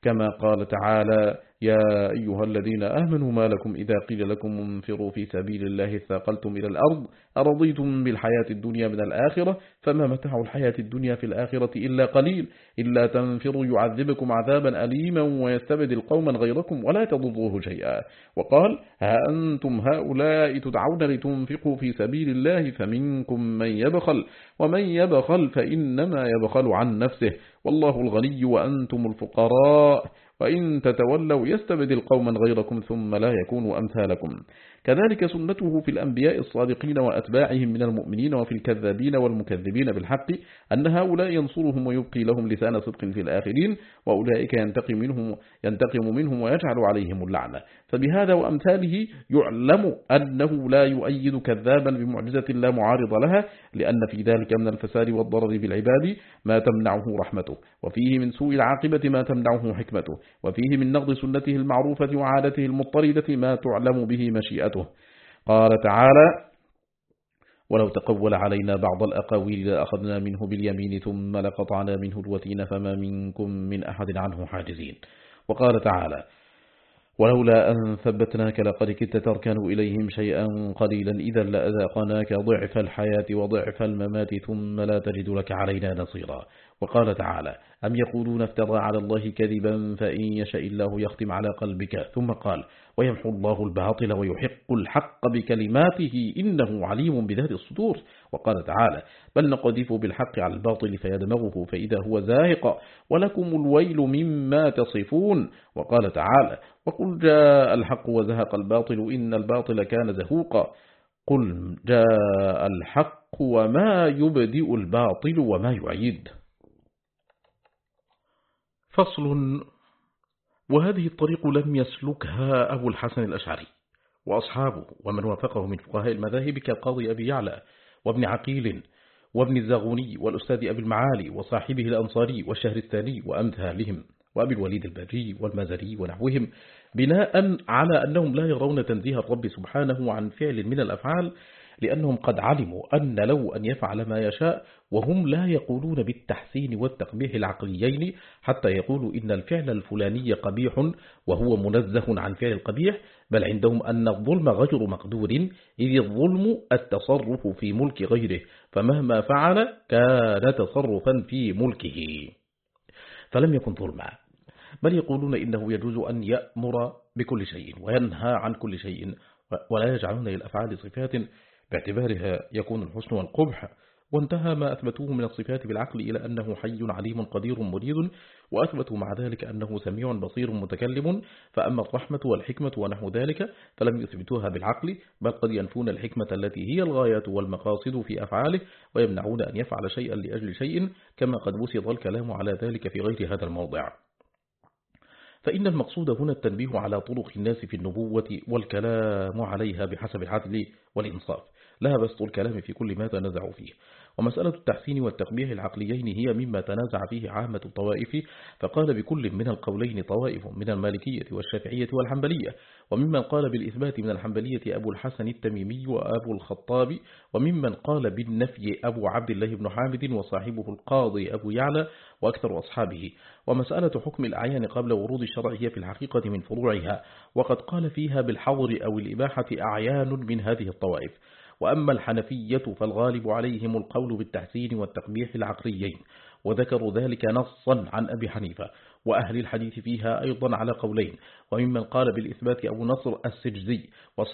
كما قال تعالى: يا أيها الذين آمنوا ما لكم إذا قيل لكم انفروا في سبيل الله اثاقلتم إلى الأرض أرضيتم بالحياة الدنيا من الآخرة فما متاع الحياة الدنيا في الآخرة إلا قليل إلا تنفروا يعذبكم عذابا أليما ويستبدل قوما غيركم ولا تضروه شيئا. وقال: ها أنتم هؤلاء تدعون لتنفقوا في سبيل الله فمنكم من يبخل ومن يبخل فإنما يبخل عن نفسه والله الغني وأنتم الفقراء وإن تتولوا يستبدل قوما غيركم ثم لا يكونوا أمثالكم. كذلك سنته في الأنبياء الصادقين وأتباعهم من المؤمنين وفي الكذابين والمكذبين بالحق أن هؤلاء ينصرهم ويبقي لهم لسان صدق في الآخرين وأولئك ينتقم منهم ويجعل عليهم اللعنة. فبهذا وأمثاله يعلم أنه لا يؤيد كذابا بمعجزة لا معارض لها، لأن في ذلك من الفساد والضرر بالعباد ما تمنعه رحمته، وفيه من سوء العاقبة ما تمنعه حكمته، وفيه من نقض سنته المعروفة وعادته المضطردة ما تعلم به مشيئته. قال تعالى: ولو تقول علينا بعض الأقاويل لأخذنا منه باليمين ثم لقطعنا منه الوتين فما منكم من أحد عنه حاجزين. وقال تعالى: ولولا أن ثبتناك لقد كدت تركن إليهم شيئا قليلا إذا لأذاقناك ضعف الحياة وضعف الممات ثم لا تجد لك علينا نصيرا. وقال تعالى: أم يقولون افترى على الله كذبا فإن يشاء الله يختم على قلبك. ثم قال: ويمحو الله الباطل ويحق الحق بكلماته إنه عليم بذات الصدور. وقال تعالى: بل نقذف بالحق على الباطل فيدمغه فإذا هو زاهق ولكم الويل مما تصفون. وقال تعالى: وقل جاء الحق وزهق الباطل إن الباطل كان زهوقا. قل جاء الحق وما يبدئ الباطل وما يعيد. فصل. وهذه الطريق لم يسلكها أبو الحسن الأشعري وأصحابه ومن وافقه من فقهاء المذاهب كالقاضي أبي يعلى وابن عقيل وابن الزاغوني والأستاذ أبي المعالي وصاحبه الأنصاري والشهرستاني وأمثالهم وأبي الوليد الباجي والمازري ونحوهم، بناء على أنهم لا يرون تنزيه الرب سبحانه عن فعل من الأفعال، لأنهم قد علموا أن له أن يفعل ما يشاء، وهم لا يقولون بالتحسين والتقبيح العقليين حتى يقولوا إن الفعل الفلاني قبيح وهو منزه عن فعل القبيح، بل عندهم أن الظلم غير مقدور، إذ الظلم التصرف في ملك غيره، فمهما فعل كان تصرفا في ملكه فلم يكن ظلما. بل يقولون إنه يجوز أن يأمر بكل شيء وينهى عن كل شيء، ولا يجعلون للأفعال صفات باعتبارها يكون الحسن والقبح. وانتهى ما أثبتوه من الصفات بالعقل إلى أنه حي عليم قدير مريد، وأثبتوا مع ذلك أنه سميع بصير متكلم. فأما الرحمة والحكمة ونحو ذلك فلم يثبتوها بالعقل، بل قد ينفون الحكمة التي هي الغاية والمقاصد في أفعاله، ويمنعون أن يفعل شيئا لأجل شيء، كما قد بسط الكلام على ذلك في غير هذا الموضع. فإن المقصود هنا التنبيه على طرق الناس في النبوة والكلام عليها بحسب العدل والإنصاف، لا بسط الكلام في كل ما تنازعوا فيه. ومسألة التحسين والتقبيح العقليين هي مما تنازع فيه عامة الطوائف، فقال بكل من القولين طوائف من المالكية والشافعية والحنبلية، وممن قال بالإثبات من الحنبلية أبو الحسن التميمي وأبو الخطاب، وممن قال بالنفي أبو عبد الله بن حامد وصاحبه القاضي أبو يعلى وأكثر أصحابه. ومسألة حكم الأعيان قبل ورود الشرع هي في الحقيقة من فروعها، وقد قال فيها بالحظر أو الإباحة أعيان من هذه الطوائف. وأما الحنفية فالغالب عليهم القول بالتحسين والتقبيح العقليين، وذكروا ذلك نصا عن أبي حنيفة، وأهل الحديث فيها أيضا على قولين، وممن قال بالإثبات أبو نصر السجزي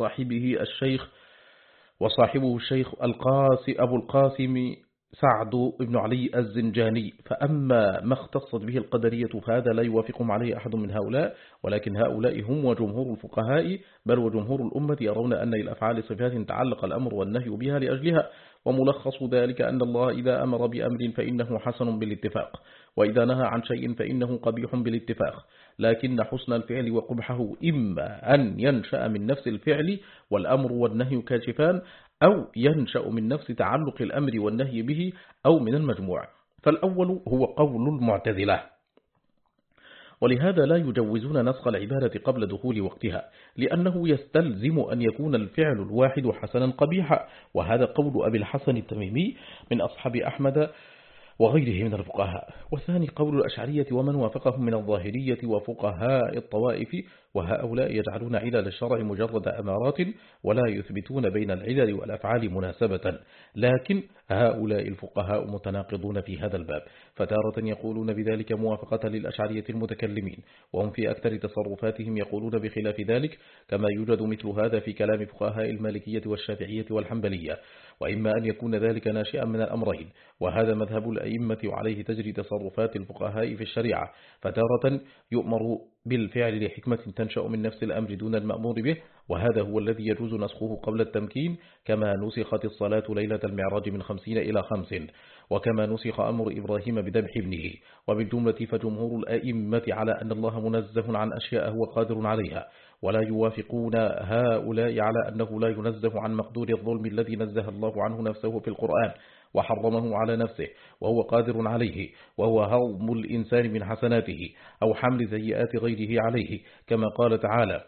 وصاحبه الشيخ أبو القاسم سعد بن علي الزنجاني. فأما ما اختصت به القدرية فهذا لا يوافقهم عليه أحد من هؤلاء، ولكن هؤلاء هم وجمهور الفقهاء بل وجمهور الأمة يرون أن للأفعال صفات تعلق الأمر والنهي بها لأجلها، وملخص ذلك أن الله إذا أمر بأمر فإنه حسن بالاتفاق، وإذا نهى عن شيء فإنه قبيح بالاتفاق، لكن حسن الفعل وقبحه إما أن ينشأ من نفس الفعل والأمر والنهي كاشفان، أو ينشأ من نفس تعلق الأمر والنهي به، أو من المجموع. فالأول هو قول المعتزلة، ولهذا لا يجوزون نسخ العبادة قبل دخول وقتها، لأنه يستلزم أن يكون الفعل الواحد حسنا قبيحا، وهذا قول أبي الحسن التميمي من أصحاب أحمد وغيره من الفقهاء. والثاني قول الأشعرية ومن وافقهم من الظاهرية وفقهاء الطوائف، وهؤلاء يجعلون علل الشرع مجرد أمارات ولا يثبتون بين العلل والأفعال مناسبة، لكن هؤلاء الفقهاء متناقضون في هذا الباب، فتارة يقولون بذلك موافقة للأشعرية المتكلمين، وهم في أكثر تصرفاتهم يقولون بخلاف ذلك، كما يوجد مثل هذا في كلام فقهاء المالكية والشافعية والحنبلية. وإما أن يكون ذلك ناشئا من الأمرين، وهذا مذهب الأئمة وعليه تجري تصرفات الفقهاء في الشريعة، فتارة يؤمر بالفعل لحكمة تنشأ من نفس الأمر دون المأمور به، وهذا هو الذي يجوز نسخه قبل التمكين، كما نسخت الصلاة ليلة المعراج من 50 إلى 5، وكما نسخ أمر إبراهيم بذبح ابنه. وبالجملة فجمهور الأئمة على أن الله منزه عن أشياء هو قادر عليها، ولا يوافقون هؤلاء على أنه لا ينزه عن مقدور الظلم الذي نزه الله عنه نفسه في القرآن وحرمه على نفسه وهو قادر عليه، وهو هضم الإنسان من حسناته أو حمل سيئات غيره عليه، كما قال تعالى: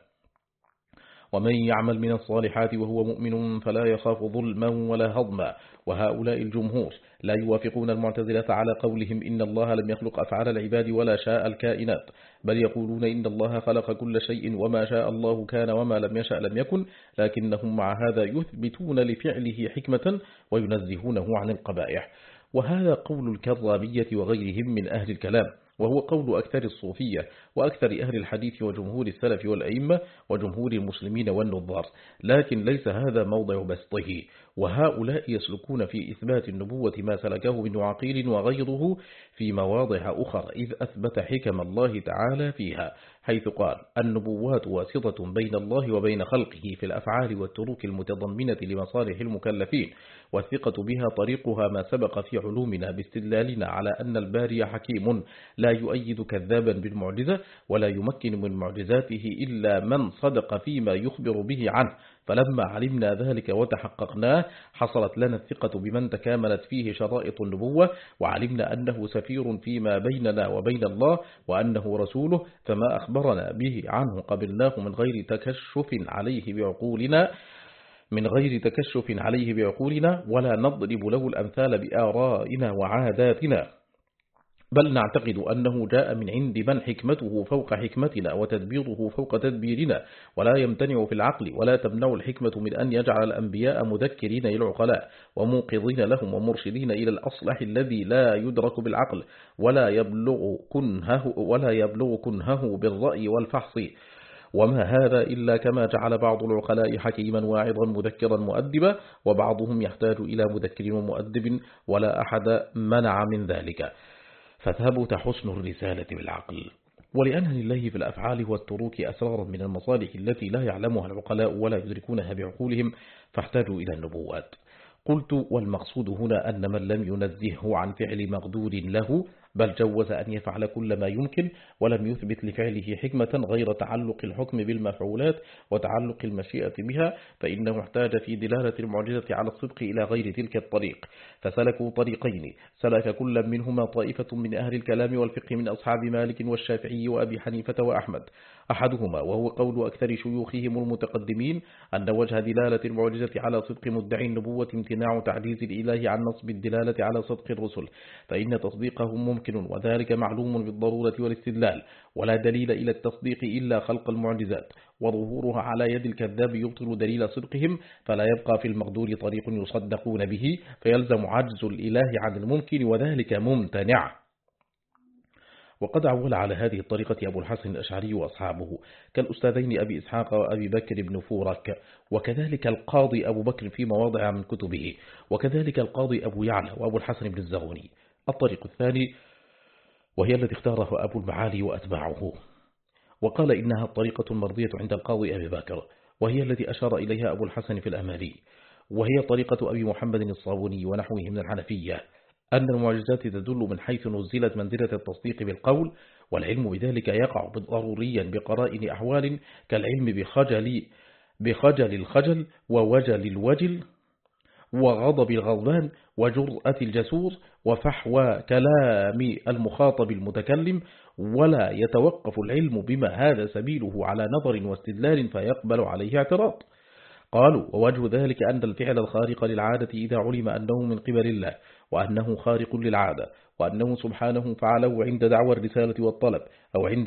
ومن يعمل من الصالحات وهو مؤمن فلا يخاف ظلما ولا هضما. وهؤلاء الجمهور لا يوافقون المعتزلة على قولهم إن الله لم يخلق أفعال العباد ولا شاء الكائنات، بل يقولون إن الله خلق كل شيء وما شاء الله كان وما لم يشأ لم يكن، لكنهم مع هذا يثبتون لفعله حكمة وينزهونه عن القبائح. وهذا قول الكرامية وغيرهم من أهل الكلام، وهو قول أكثر الصوفية وأكثر أهل الحديث وجمهور السلف والأئمة وجمهور المسلمين والنظار، لكن ليس هذا موضع بسطه. وهؤلاء يسلكون في إثبات النبوة ما سلكه ابن عقيل وغيره في مواضع أخرى، إذ أثبت حكم الله تعالى فيها، حيث قال: النبوات واسطة بين الله وبين خلقه في الأفعال والتروك المتضمنة لمصالح المكلفين، والثقة بها طريقها ما سبق في علومنا باستدلالنا على أن الباري حكيم لا يؤيد كذابا بالمعجزة، ولا يمكن من معجزاته إلا من صدق فيما يخبر به عنه. فلما علمنا ذلك وتحققناه حصلت لنا الثقة بمن تكاملت فيه شرائط النبوة، وعلمنا أنه سفير فيما بيننا وبين الله وأنه رسوله، فما أخبرنا به عنه قبلناه من غير تكشف عليه بعقولنا ولا نضرب له الأمثال بآرائنا وعاداتنا، بل نعتقد أنه جاء من عند من حكمته فوق حكمتنا وتدبيره فوق تدبيرنا، ولا يمتنع في العقل ولا تمنع الحكمة من أن يجعل الأنبياء مذكرين للعقلاء وموقظين لهم ومرشدين إلى الأصلح الذي لا يدرك بالعقل ولا يبلغ كنهه بالرأي والفحص. وما هذا إلا كما جعل بعض العقلاء حكيما واعظا مذكرا مؤدبا، وبعضهم يحتاج إلى مذكر ومؤدب، ولا أحد منع من ذلك، فثبت حسن الرسالة بالعقل. ولأن لله في الأفعال والتروك أسرارا من المصالح التي لا يعلمها العقلاء ولا يدركونها بعقولهم، فاحتاجوا إلى النبوات. قلت: والمقصود هنا أن من لم ينزهه عن فعل مقدور له، بل جوز أن يفعل كل ما يمكن، ولم يثبت لفعله حكمة غير تعلق الحكم بالمفعولات وتعلق المشيئة بها، فإنه احتاج في دلالة المعجزة على الصدق إلى غير تلك الطريق، فسلكوا طريقين سلك كل منهما طائفة من أهل الكلام والفقه من أصحاب مالك والشافعي وأبي حنيفة وأحمد. أحدهما وهو قول أكثر شيوخهم المتقدمين أن وجه دلالة المعجزة على صدق مدعي النبوة امتناع تعجيز الإله عن نصب الدلالة على صدق الرسل، فإن تصديقهم ممكن، وذلك معلوم بالضرورة والاستدلال، ولا دليل إلى التصديق إلا خلق المعجزات، وظهورها على يد الكذاب يبطل دليل صدقهم، فلا يبقى في المقدور طريق يصدقون به، فيلزم عجز الإله عن الممكن، وذلك ممتنع. وقد عول على هذه الطريقة أبو الحسن الأشعري وأصحابه كالأستاذين أبي إسحاق وأبي بكر بن فورك، وكذلك القاضي أبو بكر في مواضع من كتبه، وكذلك القاضي أبو يعلى وأبو الحسن بن الزغوني. الطريق الثاني وهي التي اختاره أبو المعالي وأتباعه، وقال إنها الطريقة المرضية عند القاضي أبي بكر، وهي التي أشار إليها أبو الحسن في الأمالي، وهي طريقة أبي محمد الصابوني ونحوه من الحنفية، أن المعجزات تدل من حيث نزلت منزلة التصديق بالقول، والعلم بذلك يقع ضروريا بقرائن أحوال كالعلم بخجل الخجل ووجل الوجل وغضب الغضبان وجرأة الجسور وفحوى كلام المخاطب المتكلم، ولا يتوقف العلم بما هذا سبيله على نظر واستدلال فيقبل عليه اعتراض. قالوا ووجه ذلك أن الفعل الخارق للعادة إذا علم أنه من قبل الله وأنه خارق للعادة وأنه سبحانه فعله عند دعوى الرسالة والطلب أو عند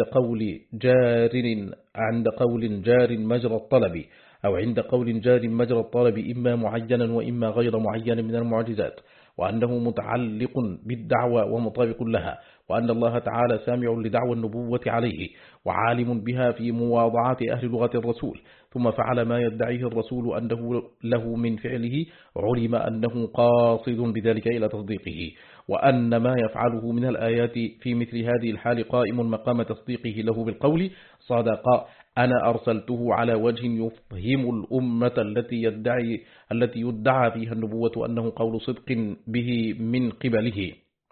قول جار مجرى الطلب أو عند قول جار مجرى الطلب إما معينا وإما غير معين من المعجزات، وأنه متعلق بالدعوة ومطابق لها، وأن الله تعالى سامع لدعوى النبوة عليه وعالم بها في مواضعات أهل لغة الرسول، ثم فعل ما يدعيه الرسول أنه له من فعله علم أنه قاصد بذلك إلى تصديقه، وأن ما يفعله من الآيات في مثل هذه الحال قائم مقام تصديقه له بالقول صدق أنا أرسلته على وجه يفهم الأمة التي يدعى فيها النبوة أنه قول صدق به من قبله،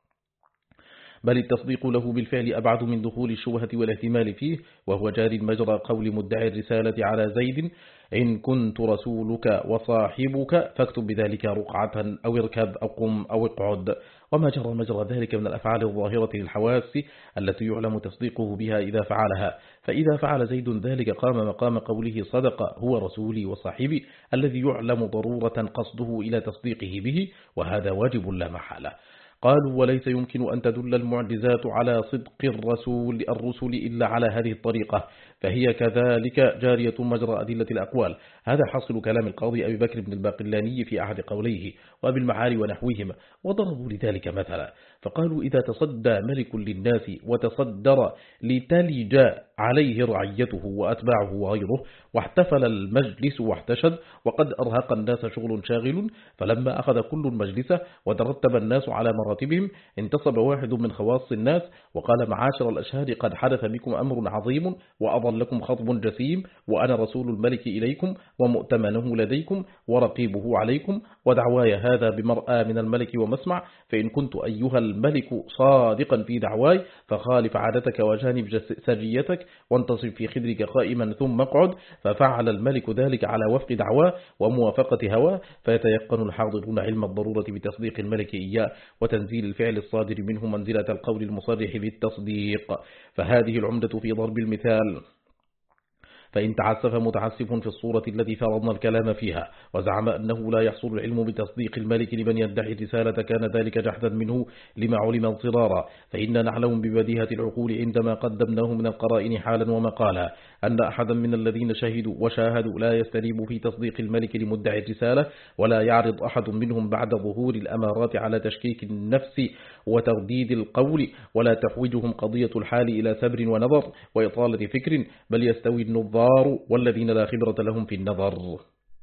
بل التصديق له بالفعل أبعد من دخول الشبهة والاهتمال فيه، وهو جار مجرى قول مدعي الرسالة على زيد إن كنت رسولك وصاحبك فاكتب بذلك رقعة أو اركب أو قم أو اقعد، وما جرى مجرى ذلك من الأفعال الظاهرة للحواس التي يعلم تصديقه بها إذا فعلها، فإذا فعل زيد ذلك قام مقام قوله صدق هو رسولي وصاحبي الذي يعلم ضرورة قصده إلى تصديقه به، وهذا واجب لا محالة. قالوا وليس يمكن أن تدل المعجزات على صدق الرسل إلا على هذه الطريقة، فهي كذلك جارية مجرى أدلة الأقوال. هذا حاصل كلام القاضي أبي بكر بن الباقلاني في أحد قوليه وأبي المعالي ونحوهما، وضربوا لذلك مثلا فقالوا إذا تصدى ملك للناس وتصدر لتلج عليه رعيته وأتباعه وغيره واحتفل المجلس واحتشد وقد أرهق الناس شغل شاغل، فلما أخذ كل مجلسه وترتب الناس على مراتبهم انتصب واحد من خواص الناس وقال معاشر الأشهاد قد حدث بكم أمر عظيم وأظلكم خطب جسيم، وأنا رسول الملك إليكم ومؤتمنه لديكم ورقيبه عليكم، ودعواي هذا بمرأى من الملك ومسمع، فإن كنت أيها الملك صادقا في دعواي فخالف عادتك وجانب سجيتك وانتصب في خدرك قائما ثم اقعد، ففعل الملك ذلك على وفق دعواه وموافقة هواه، فيتيقن الحاضرون علم الضرورة بتصديق الملك إياه وتنزيل الفعل الصادر منه منزلة القول المصرح بالتصديق. فهذه العمدة في ضرب المثال. فإن تعسف متعسف في الصورة التي فرضنا الكلام فيها وزعم أنه لا يحصل العلم بتصديق الملك لمن يدعي الرسالة كان ذلك جحدا منه لما علم انصرارا، فإننا نعلم ببديهة العقول عندما قدمناه من القرائن حالا ومقالا أن أحدا من الذين شهدوا وشاهدوا لا يستريب في تصديق الملك لمدعي الرسالة، ولا يعرض أحد منهم بعد ظهور الأمارات على تشكيك النفس وترديد القول، ولا تحوجهم قضية الحال إلى سبر ونظر وإطالة فكر، بل يستوي النظار والذين لا خبرة لهم في النظر.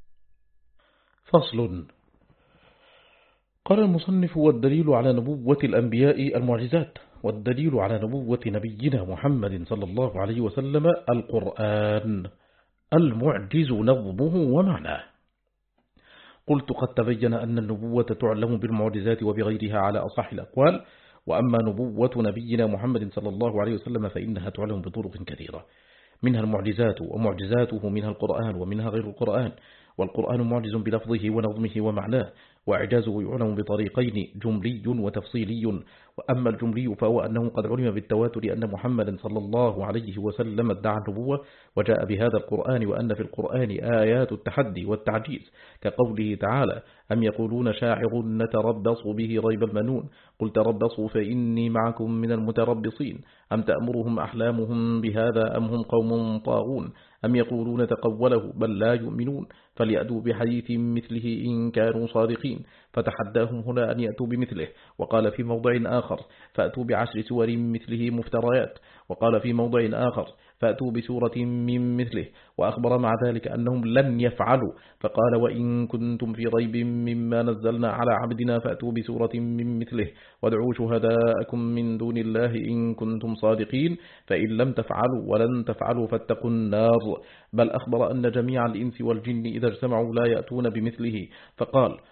فصل. قال المصنف والدليل على نبوة الأنبياء المعجزات، والدليل على نبوة نبينا محمد صلى الله عليه وسلم القرآن المعجز نظمه ومعناه. قلت قد تبين أن النبوة تعلم بالمعجزات وبغيرها على أصح الأقوال، وأما نبوة نبينا محمد صلى الله عليه وسلم فإنها تعلم بطرق كثيرة، منها المعجزات ومعجزاته منها القرآن ومنها غير القرآن، والقرآن معجز بلفظه ونظمه ومعناه، وإعجازه يعلم بطريقين جملي وتفصيلي، وأما الجملي فهو أنه قد علم بالتواتر أن محمدا صلى الله عليه وسلم ادعى النبوة وجاء بهذا القرآن، وأن في القرآن آيات التحدي والتعجيز كقوله تعالى أم يقولون شاعر نتربص به ريب المنون قل تربصوا فإني معكم من المتربصين أم تأمرهم أحلامهم بهذا أم هم قوم طاغون أم يقولون تقوله بل لا يؤمنون فليأتوا بحديث مثله إن كانوا صادقين، فتحداهم هنا أن يأتوا بمثله. وقال في موضع آخر فأتوا بعشر سور مثله مفتريات، وقال في موضع آخر فأتوا بسورة من مثله، وأخبر مع ذلك أنهم لن يفعلوا، فقال وإن كنتم في ريب مما نزلنا على عبدنا فأتوا بسورة من مثله وادعوا شهداءكم من دون الله إن كنتم صادقين فإن لم تفعلوا ولن تفعلوا فاتقوا النار. بل أخبر أن جميع الإنس والجن إذا اجتمعوا لا يأتون بمثله، فقال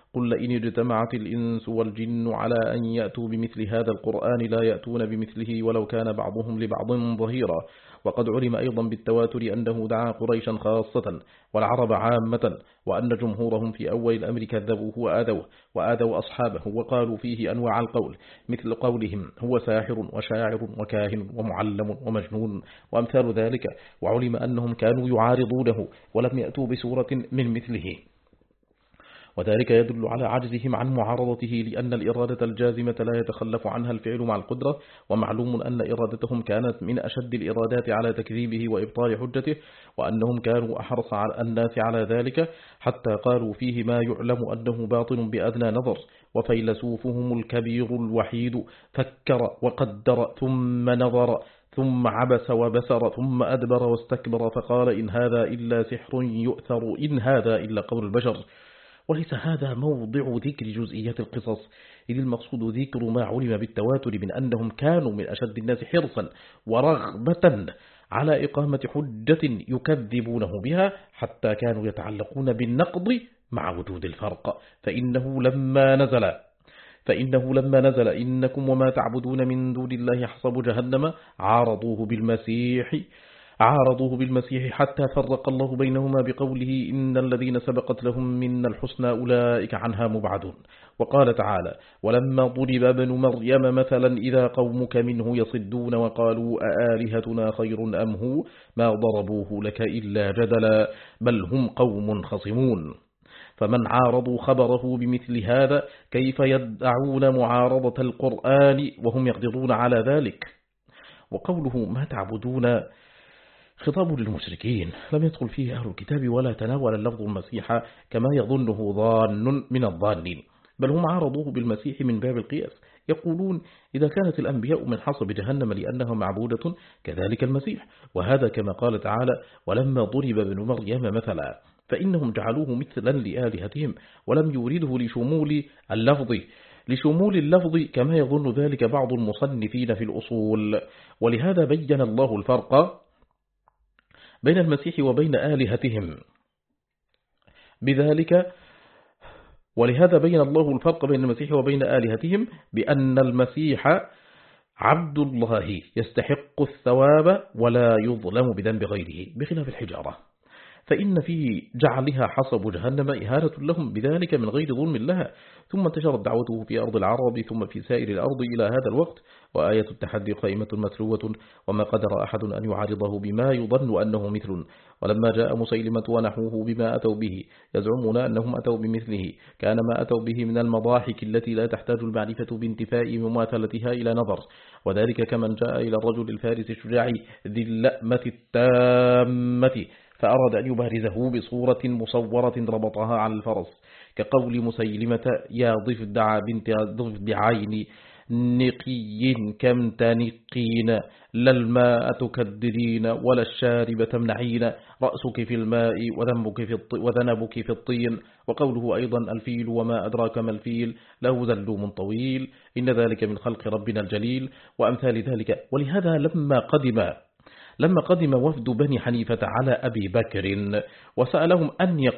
قل لئن اجتمعت الإنس والجن على أن يأتوا بمثل هذا القرآن لا يأتون بمثله ولو كان بعضهم لبعض ظهيرا. وقد علم أيضا بالتواتر أنه دعا قريشا خاصة والعرب عامة، وأن جمهورهم في أول الأمر كذبوه وآذوا أصحابه وقالوا فيه أنواع القول، مثل قولهم هو ساحر وشاعر وكاهن ومعلم ومجنون وأمثال ذلك. وعلم أنهم كانوا يعارضونه ولم يأتوا بسورة من مثله، وذلك يدل على عجزهم عن معارضته، لأن الإرادة الجازمة لا يتخلف عنها الفعل مع القدرة، ومعلوم أن إرادتهم كانت من أشد الإرادات على تكذيبه وإبطال حجته، وأنهم كانوا أحرص على الناس على ذلك حتى قالوا فيه ما يعلم أنه باطل بأدنى نظر. وفيلسوفهم الكبير الوحيد فكر وقدر ثم نظر ثم عبس وبسر ثم أدبر واستكبر فقال إن هذا إلا سحر يؤثر، إن هذا إلا قول البشر. وليس هذا موضع ذكر جزئيات القصص، إذ المقصود ذكر ما علم بالتواتر من أنهم كانوا من أشد الناس حرصا ورغبة على إقامة حجة يكذبونه بها، حتى كانوا يتعلقون بالنقض مع وجود الفرق. فإنه لما نزل إنكم وما تعبدون من دون الله حصب جهنم عارضوه بالمسيح حتى فرق الله بينهما بقوله إن الذين سبقت لهم من الحسنى أولئك عنها مبعدون. وقال تعالى ولما ضرب ابن مريم مثلا إذا قومك منه يصدون وقالوا أآلهتنا خير أم هو ما ضربوه لك إلا جدلا بل هم قوم خصمون. فمن عارضوا خبره بمثل هذا كيف يدعون معارضة القرآن وهم يقدرون على ذلك؟ وقوله ما تعبدون خطاب للمشركين لم يدخل فيه أهل الكتاب ولا تناول اللفظ المسيح كما يظنه ظان من الظانين، بل هم عارضوه بالمسيح من باب القياس، يقولون إذا كانت الأنبياء من حصب جهنم لأنها معبودة كذلك المسيح، وهذا كما قال تعالى ولما ضرب ابن مريم مثلا، فإنهم جعلوه مثلا لآلهتهم ولم يورده لشمول اللفظ كما يظن ذلك بعض المصنفين في الأصول. ولهذا بين الله الفرق بين المسيح وبين آلهتهم بأن المسيح عبد الله يستحق الثواب ولا يظلم بذنب غيره بخلاف الحجارة، فإن في جعلها حصب جهنم إهانة لهم بذلك من غير ظلم لها. ثم انتشرت دعوته في أرض العرب ثم في سائر الأرض إلى هذا الوقت، وآية التحدي قائمة متلوة، وما قدر أحد أن يعارضه بما يظن أنه مثل. ولما جاء مسيلمة ونحوه بما أتوا به يزعمون أنهم أتوا بمثله، كان ما أتوا به من المضاحك التي لا تحتاج المعرفة بانتفاء مماثلتها إلى نظر، وذلك كمن جاء إلى الرجل الفارس الشجاع ذي اللأمة التامة فأراد أن يبارزه بصورة مصورة ربطها على الفرس، كقول مسيلمة يا ضفدع بنت ضفدعين نقي كم تنقين لا الماء تكدرين ولا الشارب تمنعين رأسك في الماء وذنبك في الطين. وقوله أيضا الفيل وما أدراك ما الفيل له ذلوم طويل إن ذلك من خلق ربنا الجليل وأمثال ذلك. ولهذا لما قدم وفد بني حنيفة على أبي بكر وسألهم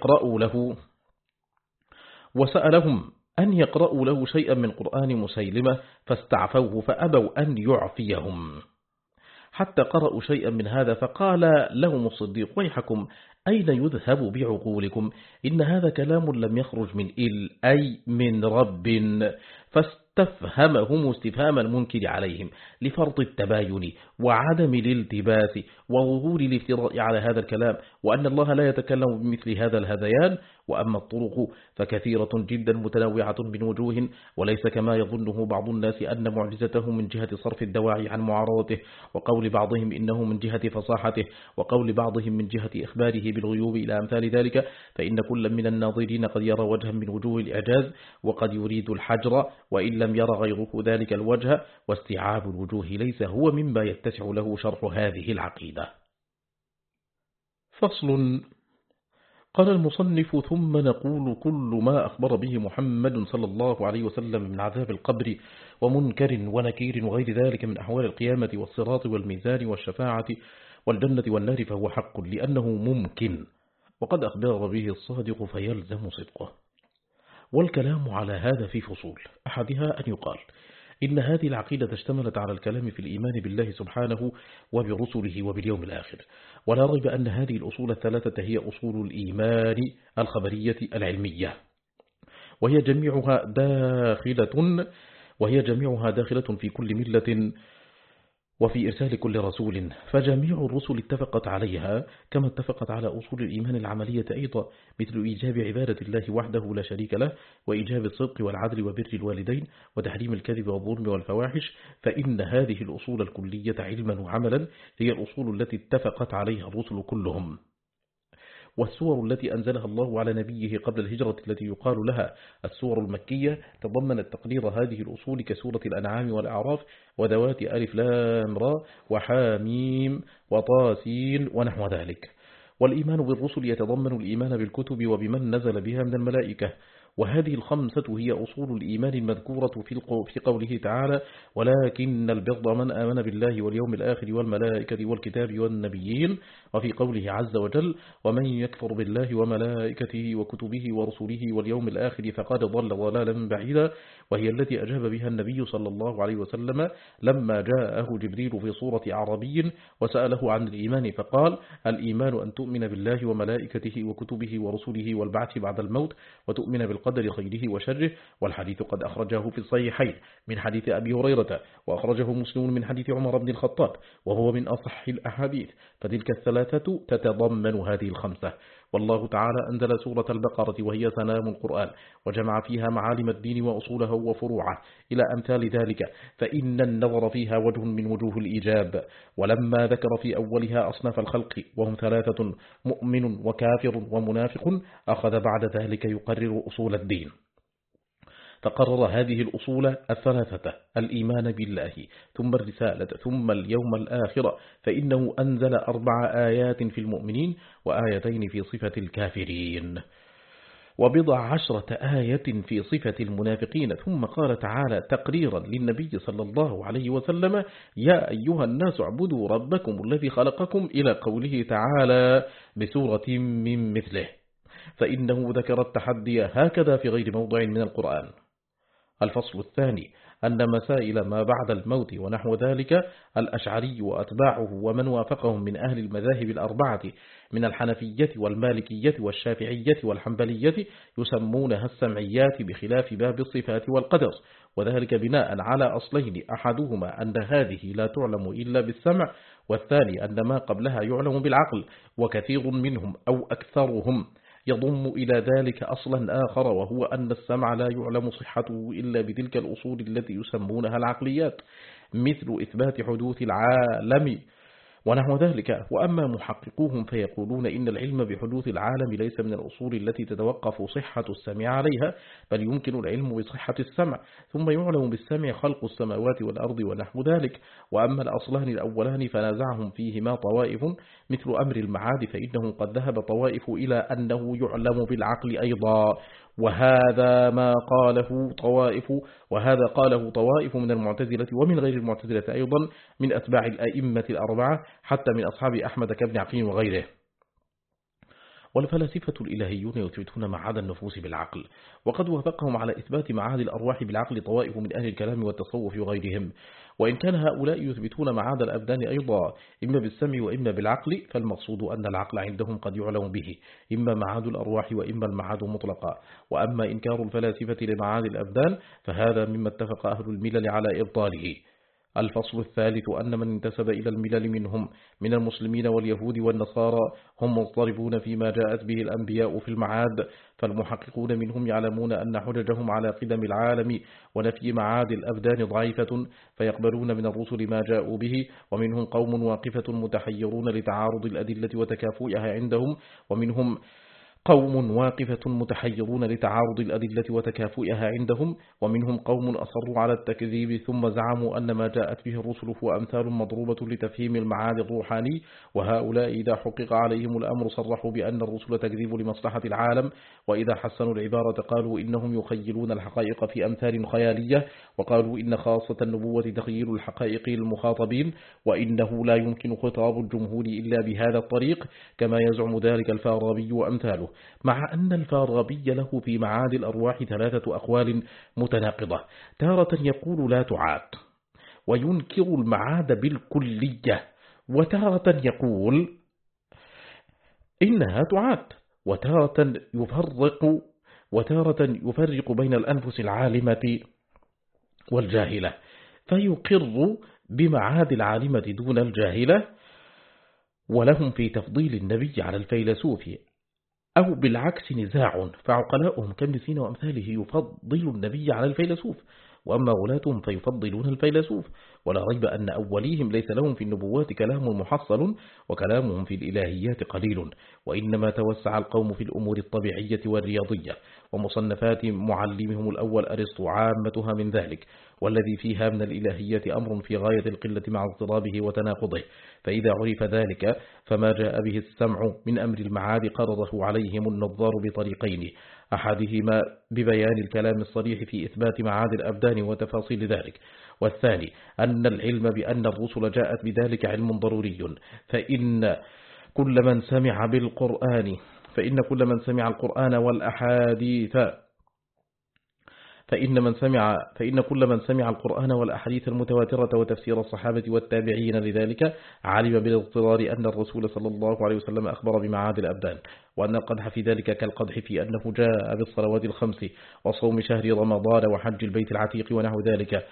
أن يقرأوا له شيئا من قرآن مسيلمة فاستعفوه فأبوا أن يعفيهم حتى قرأوا شيئا من هذا، فقال لهم الصديق ويحكم أين يذهب بعقولكم إن هذا كلام لم يخرج من أي من رب، فاستفهمهم استفهام المنكر عليهم لفرط التباين وعدم الالتباس وظهور الافتراء على هذا الكلام، وأن الله لا يتكلم بمثل هذا الهذيان. وأما الطرق فكثيرة جدا متنوعة من وجوه، وليس كما يظنه بعض الناس أن معجزته من جهة صرف الدواعي عن معارضته، وقول بعضهم إنه من جهة فصاحته، وقول بعضهم من جهة إخباره بالغيوب إلى أمثال ذلك. فإن كل من الناظرين قد يرى وجها من وجوه الإعجاز وقد يريد الحجر، وإن لم يرى غيره ذلك الوجه، واستيعاب الوجوه ليس هو مما يتسع له شرح هذه العقيدة. فصل. قال المصنف ثم نقول كل ما أخبر به محمد صلى الله عليه وسلم من عذاب القبر ومنكر ونكير وغير ذلك من أحوال القيامة والصراط والميزان والشفاعة والجنة والنار فهو حق لأنه ممكن، وقد أخبر به الصادق فيلزم صدقه. والكلام على هذا في فصول. أحدها أن يقال إن هذه العقيدة اشتملت على الكلام في الإيمان بالله سبحانه وبرسله وباليوم الآخر، ولا ريب أن هذه الأصول الثلاثة هي أصول الإيمان الخبرية العلمية، وهي جميعها داخلة في كل ملة وفي إرسال كل رسول، فجميع الرسل اتفقت عليها كما اتفقت على أصول الإيمان العملية أيضا، مثل إيجاب عبادة الله وحده لا شريك له، وإيجاب الصدق والعدل وبر الوالدين، وتحريم الكذب والظلم والفواحش. فإن هذه الأصول الكلية علما وعملا هي الأصول التي اتفقت عليها الرسل كلهم. والسور التي أنزلها الله على نبيه قبل الهجرة التي يقال لها السور المكية تضمنت تقرير هذه الأصول كسورة الأنعام والأعراف وذوات ألف لام را وحاميم وطاسين ونحو ذلك. والإيمان بالرسل يتضمن الإيمان بالكتب وبمن نزل بها من الملائكة، وهذه الخمسة هي أصول الإيمان المذكورة في قوله تعالى: ولكن البر من آمن بالله واليوم الآخر والملائكة والكتاب والنبيين، وفي قوله عز وجل: ومن يكفر بالله وملائكته وكتبه ورسله واليوم الآخر فقد ضل ضلالا بعيدا، وهي التي أجاب بها النبي صلى الله عليه وسلم لما جاءه جبريل في صورة أعرابي وسأله عن الإيمان فقال: الإيمان أن تؤمن بالله وملائكته وكتبه ورسله والبعث بعد الموت، وتؤمن بالقدر خيره وشره. والحديث قد أخرجه في الصحيحين من حديث أبي هريرة، وأخرجه مسلم من حديث عمر بن الخطاب، وهو من أصح الأحاديث. فتلك الثلاثة تتضمن هذه الخمسة. والله تعالى أنزل سورة البقرة وهي سنام القرآن، وجمع فيها معالم الدين وأصوله وفروعه إلى أمثال ذلك، فإن النظر فيها وجه من وجوه الإيجاب. ولما ذكر في أولها أصناف الخلق وهم ثلاثة: مؤمن وكافر ومنافق، أخذ بعد ذلك يقرر أصول الدين، فقرر هذه الأصول الثلاثة: الإيمان بالله، ثم الرسالة، ثم اليوم الآخر، فإنه أنزل 4 آيات في المؤمنين وآيتين في صفة الكافرين، و10 آية في صفة المنافقين. ثم قال تعالى تقريرا للنبي صلى الله عليه وسلم: يا أيها الناس اعبدوا ربكم الذي خلقكم، إلى قوله تعالى بسورة من مثله، فإنه ذكر التحدي هكذا في غير موضع من القرآن. الفصل الثاني: أن مسائل ما بعد الموت ونحو ذلك الأشعري وأتباعه ومن وافقهم من أهل المذاهب الأربعة من الحنفية والمالكية والشافعية والحنبلية يسمونها السمعيات، بخلاف باب الصفات والقدر، وذلك بناء على أصلين: أحدهما أن هذه لا تعلم إلا بالسمع، والثاني أن ما قبلها يعلم بالعقل، وكثير منهم أو أكثرهم يضم إلى ذلك أصلا آخر، وهو أن السمع لا يعلم صحته إلا بتلك الأصول التي يسمونها العقليات، مثل إثبات حدوث العالم ونحو ذلك. وأما محققوهم فيقولون إن العلم بحدوث العالم ليس من الأصول التي تتوقف صحة السمع عليها، بل يمكن العلم بصحة السمع، ثم يعلم بالسمع خلق السماوات والأرض ونحو ذلك. وأما الأصلان الأولان فنازعهم فيهما طوائف مثل أمر المعاد، فإنه قد ذهب طوائف إلى أنه يعلم بالعقل أيضا، وهذا قاله طوائف من المعتزلة ومن غير المعتزلة أيضا من أتباع الأئمة الأربعة، حتى من أصحاب أحمد كابن عقيل وغيره. والفلاسفة الإلهيون يثبتون معاد النفوس بالعقل، وقد وافقهم على إثبات معاد الأرواح بالعقل طوائف من أهل الكلام والتصوف وغيرهم. وإن كان هؤلاء يثبتون معاد الأبدان أيضا إما بالسمع وإما بالعقل، فالمقصود أن العقل عندهم قد يعلم به إما معاد الأرواح وإما المعاد مطلقا. وأما إنكار الفلاسفة لمعاد الأبدان فهذا مما اتفق أهل الملل على إبطاله. الفصل الثالث: أن من انتسب إلى الملل منهم من المسلمين واليهود والنصارى هم مضطربون فيما جاءت به الأنبياء في المعاد، فالمحققون منهم يعلمون أن حججهم على قدم العالم ونفي معاد الأبدان ضعيفة، فيقبلون من الرسل ما جاءوا به. ومنهم قوم واقفة متحيرون لتعارض الأدلة وتكافؤها عندهم، ومنهم قوم قوم أصروا على التكذيب ثم زعموا أن ما جاءت به الرسل هو أمثال مضروبة لتفهيم المعاد الروحاني، وهؤلاء إذا حقق عليهم الأمر صرحوا بأن الرسل تكذيب لمصلحة العالم، وإذا حسنوا العبارة قالوا إنهم يخيلون الحقائق في أمثال خيالية، وقالوا إن خاصة النبوة تخيل الحقائق للمخاطبين، وإنه لا يمكن خطاب الجمهور إلا بهذا الطريق، كما يزعم ذلك الفارابي وأمثاله. مع أن الفارابي له في معاد الأرواح 3 أقوال متناقضة. تارة يقول لا تعاد وينكر المعاد بالكلية، وتارة يقول إنها تعاد، وتارة يفرق بين الأنفس العالمة والجاهلة، فيقر بمعاد العالمة دون الجاهلة. ولهم في تفضيل النبي على الفيلسوف أو بالعكس نزاع، فعقلاؤهم كابن سينا وأمثاله يفضل النبي على الفيلسوف، وأما غلاتهم فيفضلون الفيلسوف. ولا ريب أن أوليهم ليس لهم في النبوات كلام محصل، وكلامهم في الإلهيات قليل، وإنما توسع القوم في الأمور الطبيعية والرياضية، ومصنفات معلمهم الأول أرسطو عامتها من ذلك، والذي فيها من الإلهية أمر في غاية القلة مع اضطرابه وتناقضه. فإذا عرف ذلك فما جاء به السمع من أمر المعاد قرره عليهم النظار بطريقين: أحدهما ببيان الكلام الصريح في إثبات معاد الأبدان وتفاصيل ذلك، والثاني أن العلم بأن الرسل جاءت بذلك علم ضروري، فإن كل من سمع القرآن والأحاديث فإن كل من سمع القرآن والأحاديث المتواترة وتفسير الصحابة والتابعين لذلك علم بالاضطرار أن الرسول صلى الله عليه وسلم أخبر بمعاد الأبدان، وأن القدح في ذلك كالقدح في أنه جاء بالصلوات الخمس وصوم شهر رمضان وحج البيت العتيق ونحو ذلك.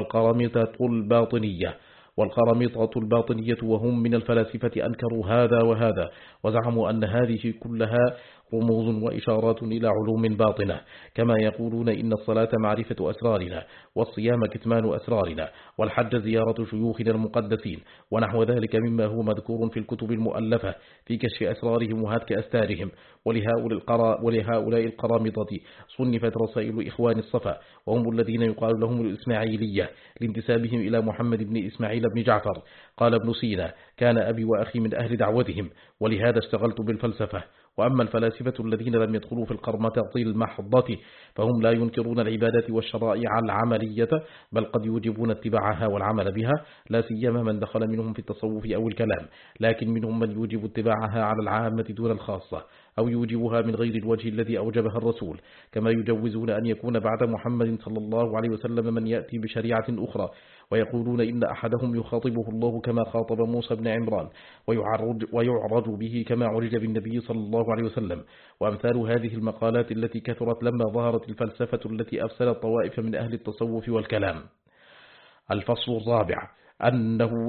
والقرامطة الباطنية وهم من الفلاسفة أنكروا هذا وهذا، وزعموا أن هذه كلها رموز وإشارات إلى علوم باطنة، كما يقولون إن الصلاة معرفة أسرارنا، والصيام كتمان أسرارنا، والحج زيارة شيوخنا المقدسين، ونحو ذلك مما هو مذكور في الكتب المؤلفة في كشف أسرارهم وهتك أستارهم. ولهؤلاء القرامطة صنفت رسائل إخوان الصفا، وهم الذين يقال لهم الإسماعيلية لانتسابهم إلى محمد بن إسماعيل بن جعفر. قال ابن سينا: كان أبي وأخي من أهل دعوتهم، ولهذا اشتغلت بالفلسفة. وأما الفلاسفة الذين لم يدخلوا في القرمطة المحضة فهم لا ينكرون العبادات والشرائع العملية، بل قد يوجبون اتباعها والعمل بها، لا سيما من دخل منهم في التصوف أو الكلام، لكن منهم من يوجب اتباعها على العامة دون الخاصة، أو يوجبها من غير الوجه الذي أوجبها الرسول، كما يجوزون أن يكون بعد محمد صلى الله عليه وسلم من يأتي بشريعة أخرى، ويقولون إن أحدهم يخاطبه الله كما خاطب موسى بن عمران، ويعرج به كما عرج بالنبي صلى الله عليه وسلم، وأمثال هذه المقالات التي كثرت لما ظهرت الفلسفة التي أفسدت طوائف من أهل التصوف والكلام. الفصل الرابع: أنه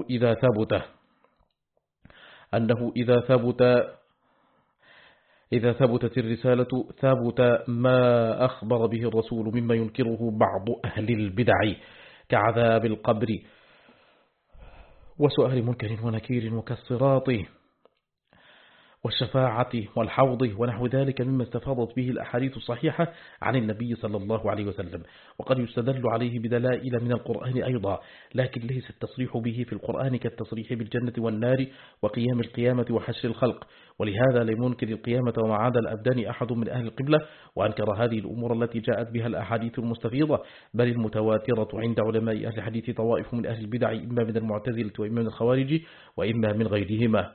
إذا ثبتت الرسالة ثبت ما أخبر به الرسول مما ينكره بعض أهل البدع كعذاب القبر وسؤال منكر ونكير وكالصراط والشفاعة والحوض ونحو ذلك مما استفاضت به الأحاديث الصحيحة عن النبي صلى الله عليه وسلم، وقد يستدل عليه بدلائل من القرآن أيضا، لكن ليس التصريح به في القرآن كالتصريح بالجنة والنار وقيام القيامة وحشر الخلق. ولهذا لم ينكر القيامة ومعاد الأبدان أحد من أهل القبلة، وأنكر هذه الأمور التي جاءت بها الأحاديث المستفيضة بل المتواترة عند علماء أهل الحديث طوائف من أهل البدع، إما من المعتزلة وإما من الخوارج وإما من غيرهما.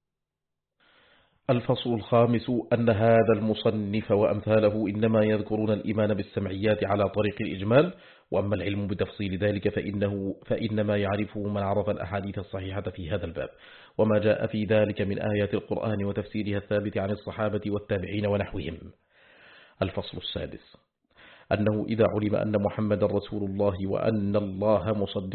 الفصل الخامس: أن هذا المصنف وأمثاله إنما يذكرون الإيمان بالسمعيات على طريق الإجمال، وأما العلم بتفصيل ذلك فإنما يعرفه من عرف الأحاديث الصحيحة في هذا الباب، وما جاء في ذلك من آيات القرآن وتفسيرها الثابت عن الصحابة والتابعين ونحوهم. الفصل السادس: أنه إذا علم أن محمد رسول الله وأن الله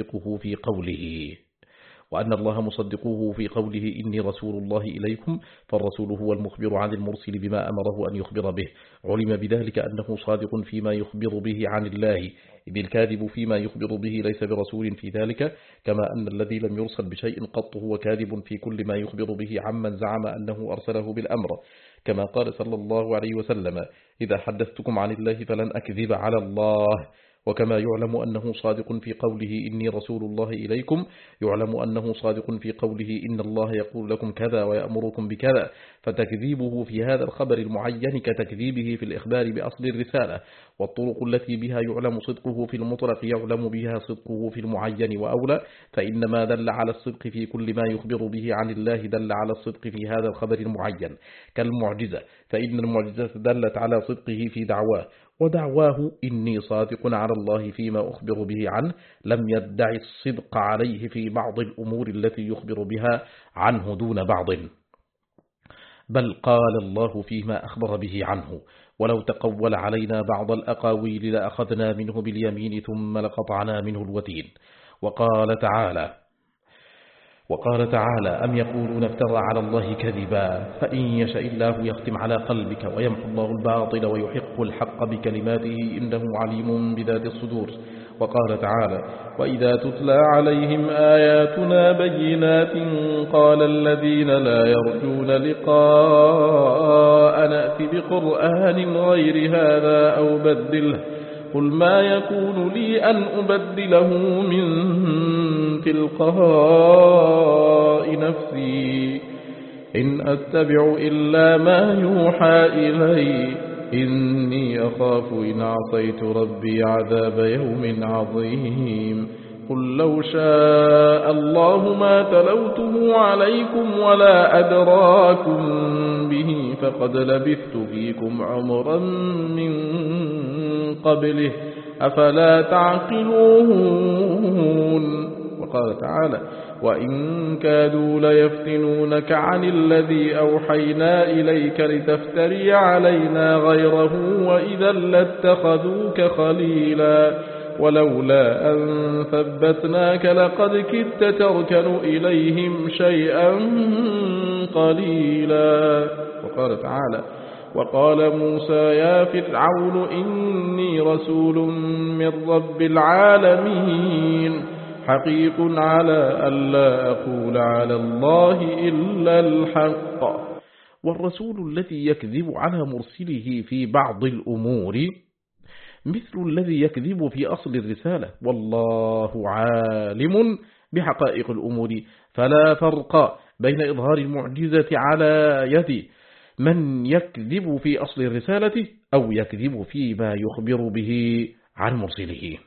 مصدقه في قوله إني رسول الله إليكم، فالرسول هو المخبر عن المرسل بما أمره أن يخبر به، علم بذلك أنه صادق فيما يخبر به عن الله، إذ الكاذب فيما يخبر به ليس برسول في ذلك، كما أن الذي لم يرسل بشيء قط هو كاذب في كل ما يخبر به عمن زعم أنه أرسله بالأمر، كما قال صلى الله عليه وسلم: إذا حدثتكم عن الله فلن أكذب على الله. وكما يعلم أنه صادق في قوله إني رسول الله إليكم، يعلم أنه صادق في قوله إن الله يقول لكم كذا ويأمركم بكذا، فتكذيبه في هذا الخبر المعين كتكذيبه في الإخبار بأصل الرسالة. والطرق التي بها يعلم صدقه في المطلق يعلم بها صدقه في المعين وأولى، فإن ما دل على الصدق في كل ما يخبر به عن الله دل على الصدق في هذا الخبر المعين، كالمعجزة، فإن المعجزة دلت على صدقه في دعواه، ودعواه إني صادق على الله فيما أخبر به عنه لم يدعي الصدق عليه في بعض الأمور التي يخبر بها عنه دون بعض، بل قال الله فيما أخبر به عنه: ولو تقول علينا بعض الأقاويل لأخذنا منه باليمين ثم لقطعنا منه الوتين. وقال تعالى أم يقولون افترى على الله كذبا فإن يشاء الله يختم على قلبك ويمحو الله الباطل ويحق الحق بكلماته إنه عليم بذات الصدور. وقال تعالى وإذا تتلى عليهم آياتنا بينات قال الذين لا يرجون لقاء نأت بقرآن غير هذا أو بدله قل ما يكون لي أن أبدله من تلقاء نفسي إن أتبع إلا ما يوحى إلي إني أخاف إن عصيت ربي عذاب يوم عظيم قل لو شاء الله ما تلوته عليكم ولا أدراكم به فقد لبثت فيكم عمرا من قبله أفلا تعقلون. وقال تعالى وإن كادوا ليفتنونك عن الذي أوحينا إليك لتفتري علينا غيره وإذا لاتخذوك خليلا ولولا أن ثبتناك لقد كدت تركن إليهم شيئا قليلا. وقال تعالى وقال موسى يا فرعون إني رسول من رب العالمين حقيق على ألا أقول على الله إلا الحق. والرسول الذي يكذب على مرسله في بعض الأمور مثل الذي يكذب في أصل الرسالة، والله عالم بحقائق الأمور، فلا فرق بين إظهار المعجزة على يد من يكذب في أصل الرسالة أو يكذب فيما يخبر به عن مرسله.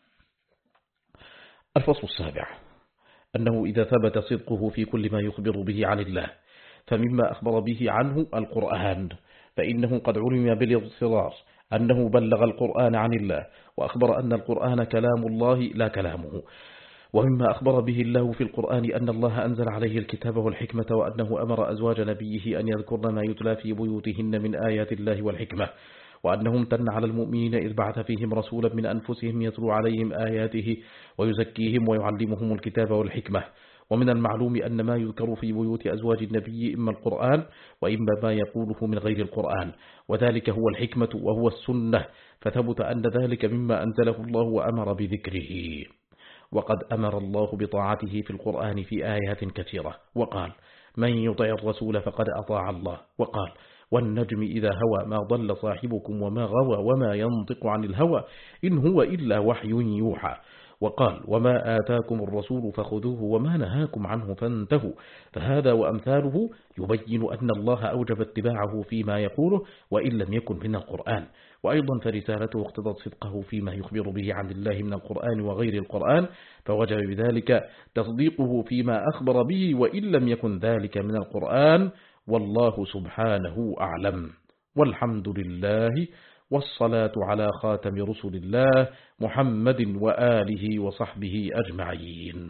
الفصل السابع أنه إذا ثبت صدقه في كل ما يخبر به عن الله فمما أخبر به عنه القرآن، فإنه قد علم بالاضطرار أنه بلغ القرآن عن الله وأخبر أن القرآن كلام الله لا كلامه. ومما أخبر به الله في القرآن أن الله أنزل عليه الكتاب والحكمة وأنه أمر أزواج نبيه أن يذكرن ما يتلى في بيوتهن من آيات الله والحكمة، وأنه امتن على المؤمنين إذ بعث فيهم رسولا من أنفسهم يتلو عليهم آياته ويزكيهم ويعلمهم الكتاب والحكمة. ومن المعلوم أن ما يذكر في بيوت أزواج النبي إما القرآن وإما ما يقوله من غير القرآن، وذلك هو الحكمة وهو السنة، فثبت أن ذلك مما أنزله الله وأمر بذكره. وقد أمر الله بطاعته في القرآن في آيات كثيرة وقال من يطع الرسول فقد أطاع الله، وقال والنجم إذا هوى ما ضل صاحبكم وما غوى وما ينطق عن الهوى إن هو إلا وحي يوحى، وقال وما آتاكم الرسول فخذوه وما نهاكم عنه فانتهوا. فهذا وأمثاله يبين أن الله أوجب اتباعه فيما يقوله وإن لم يكن من القرآن، وأيضا فرسالته اقتضت صدقه فيما يخبر به عن الله من القرآن وغير القرآن، فوجب بذلك تصديقه فيما أخبر به وإن لم يكن ذلك من القرآن، والله سبحانه أعلم. والحمد لله والصلاة على خاتم رسل الله محمد وآله وصحبه أجمعين.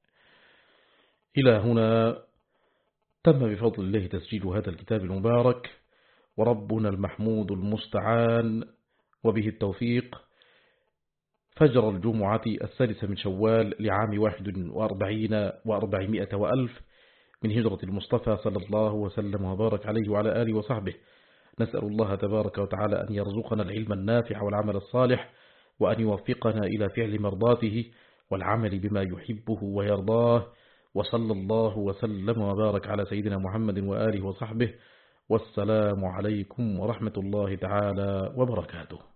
إلى هنا تم بفضل الله تسجيل هذا الكتاب المبارك، وربنا المحمود المستعان وبه التوفيق. فجر الجمعة 6 من شوال لعام 41 و400 وألف من هجرة المصطفى صلى الله وسلم وبارك عليه وعلى آله وصحبه. نسأل الله تبارك وتعالى أن يرزقنا العلم النافع والعمل الصالح، وأن يوفقنا إلى فعل مرضاته والعمل بما يحبه ويرضاه. وصلى الله وسلم وبارك على سيدنا محمد وآله وصحبه، والسلام عليكم ورحمة الله تعالى وبركاته.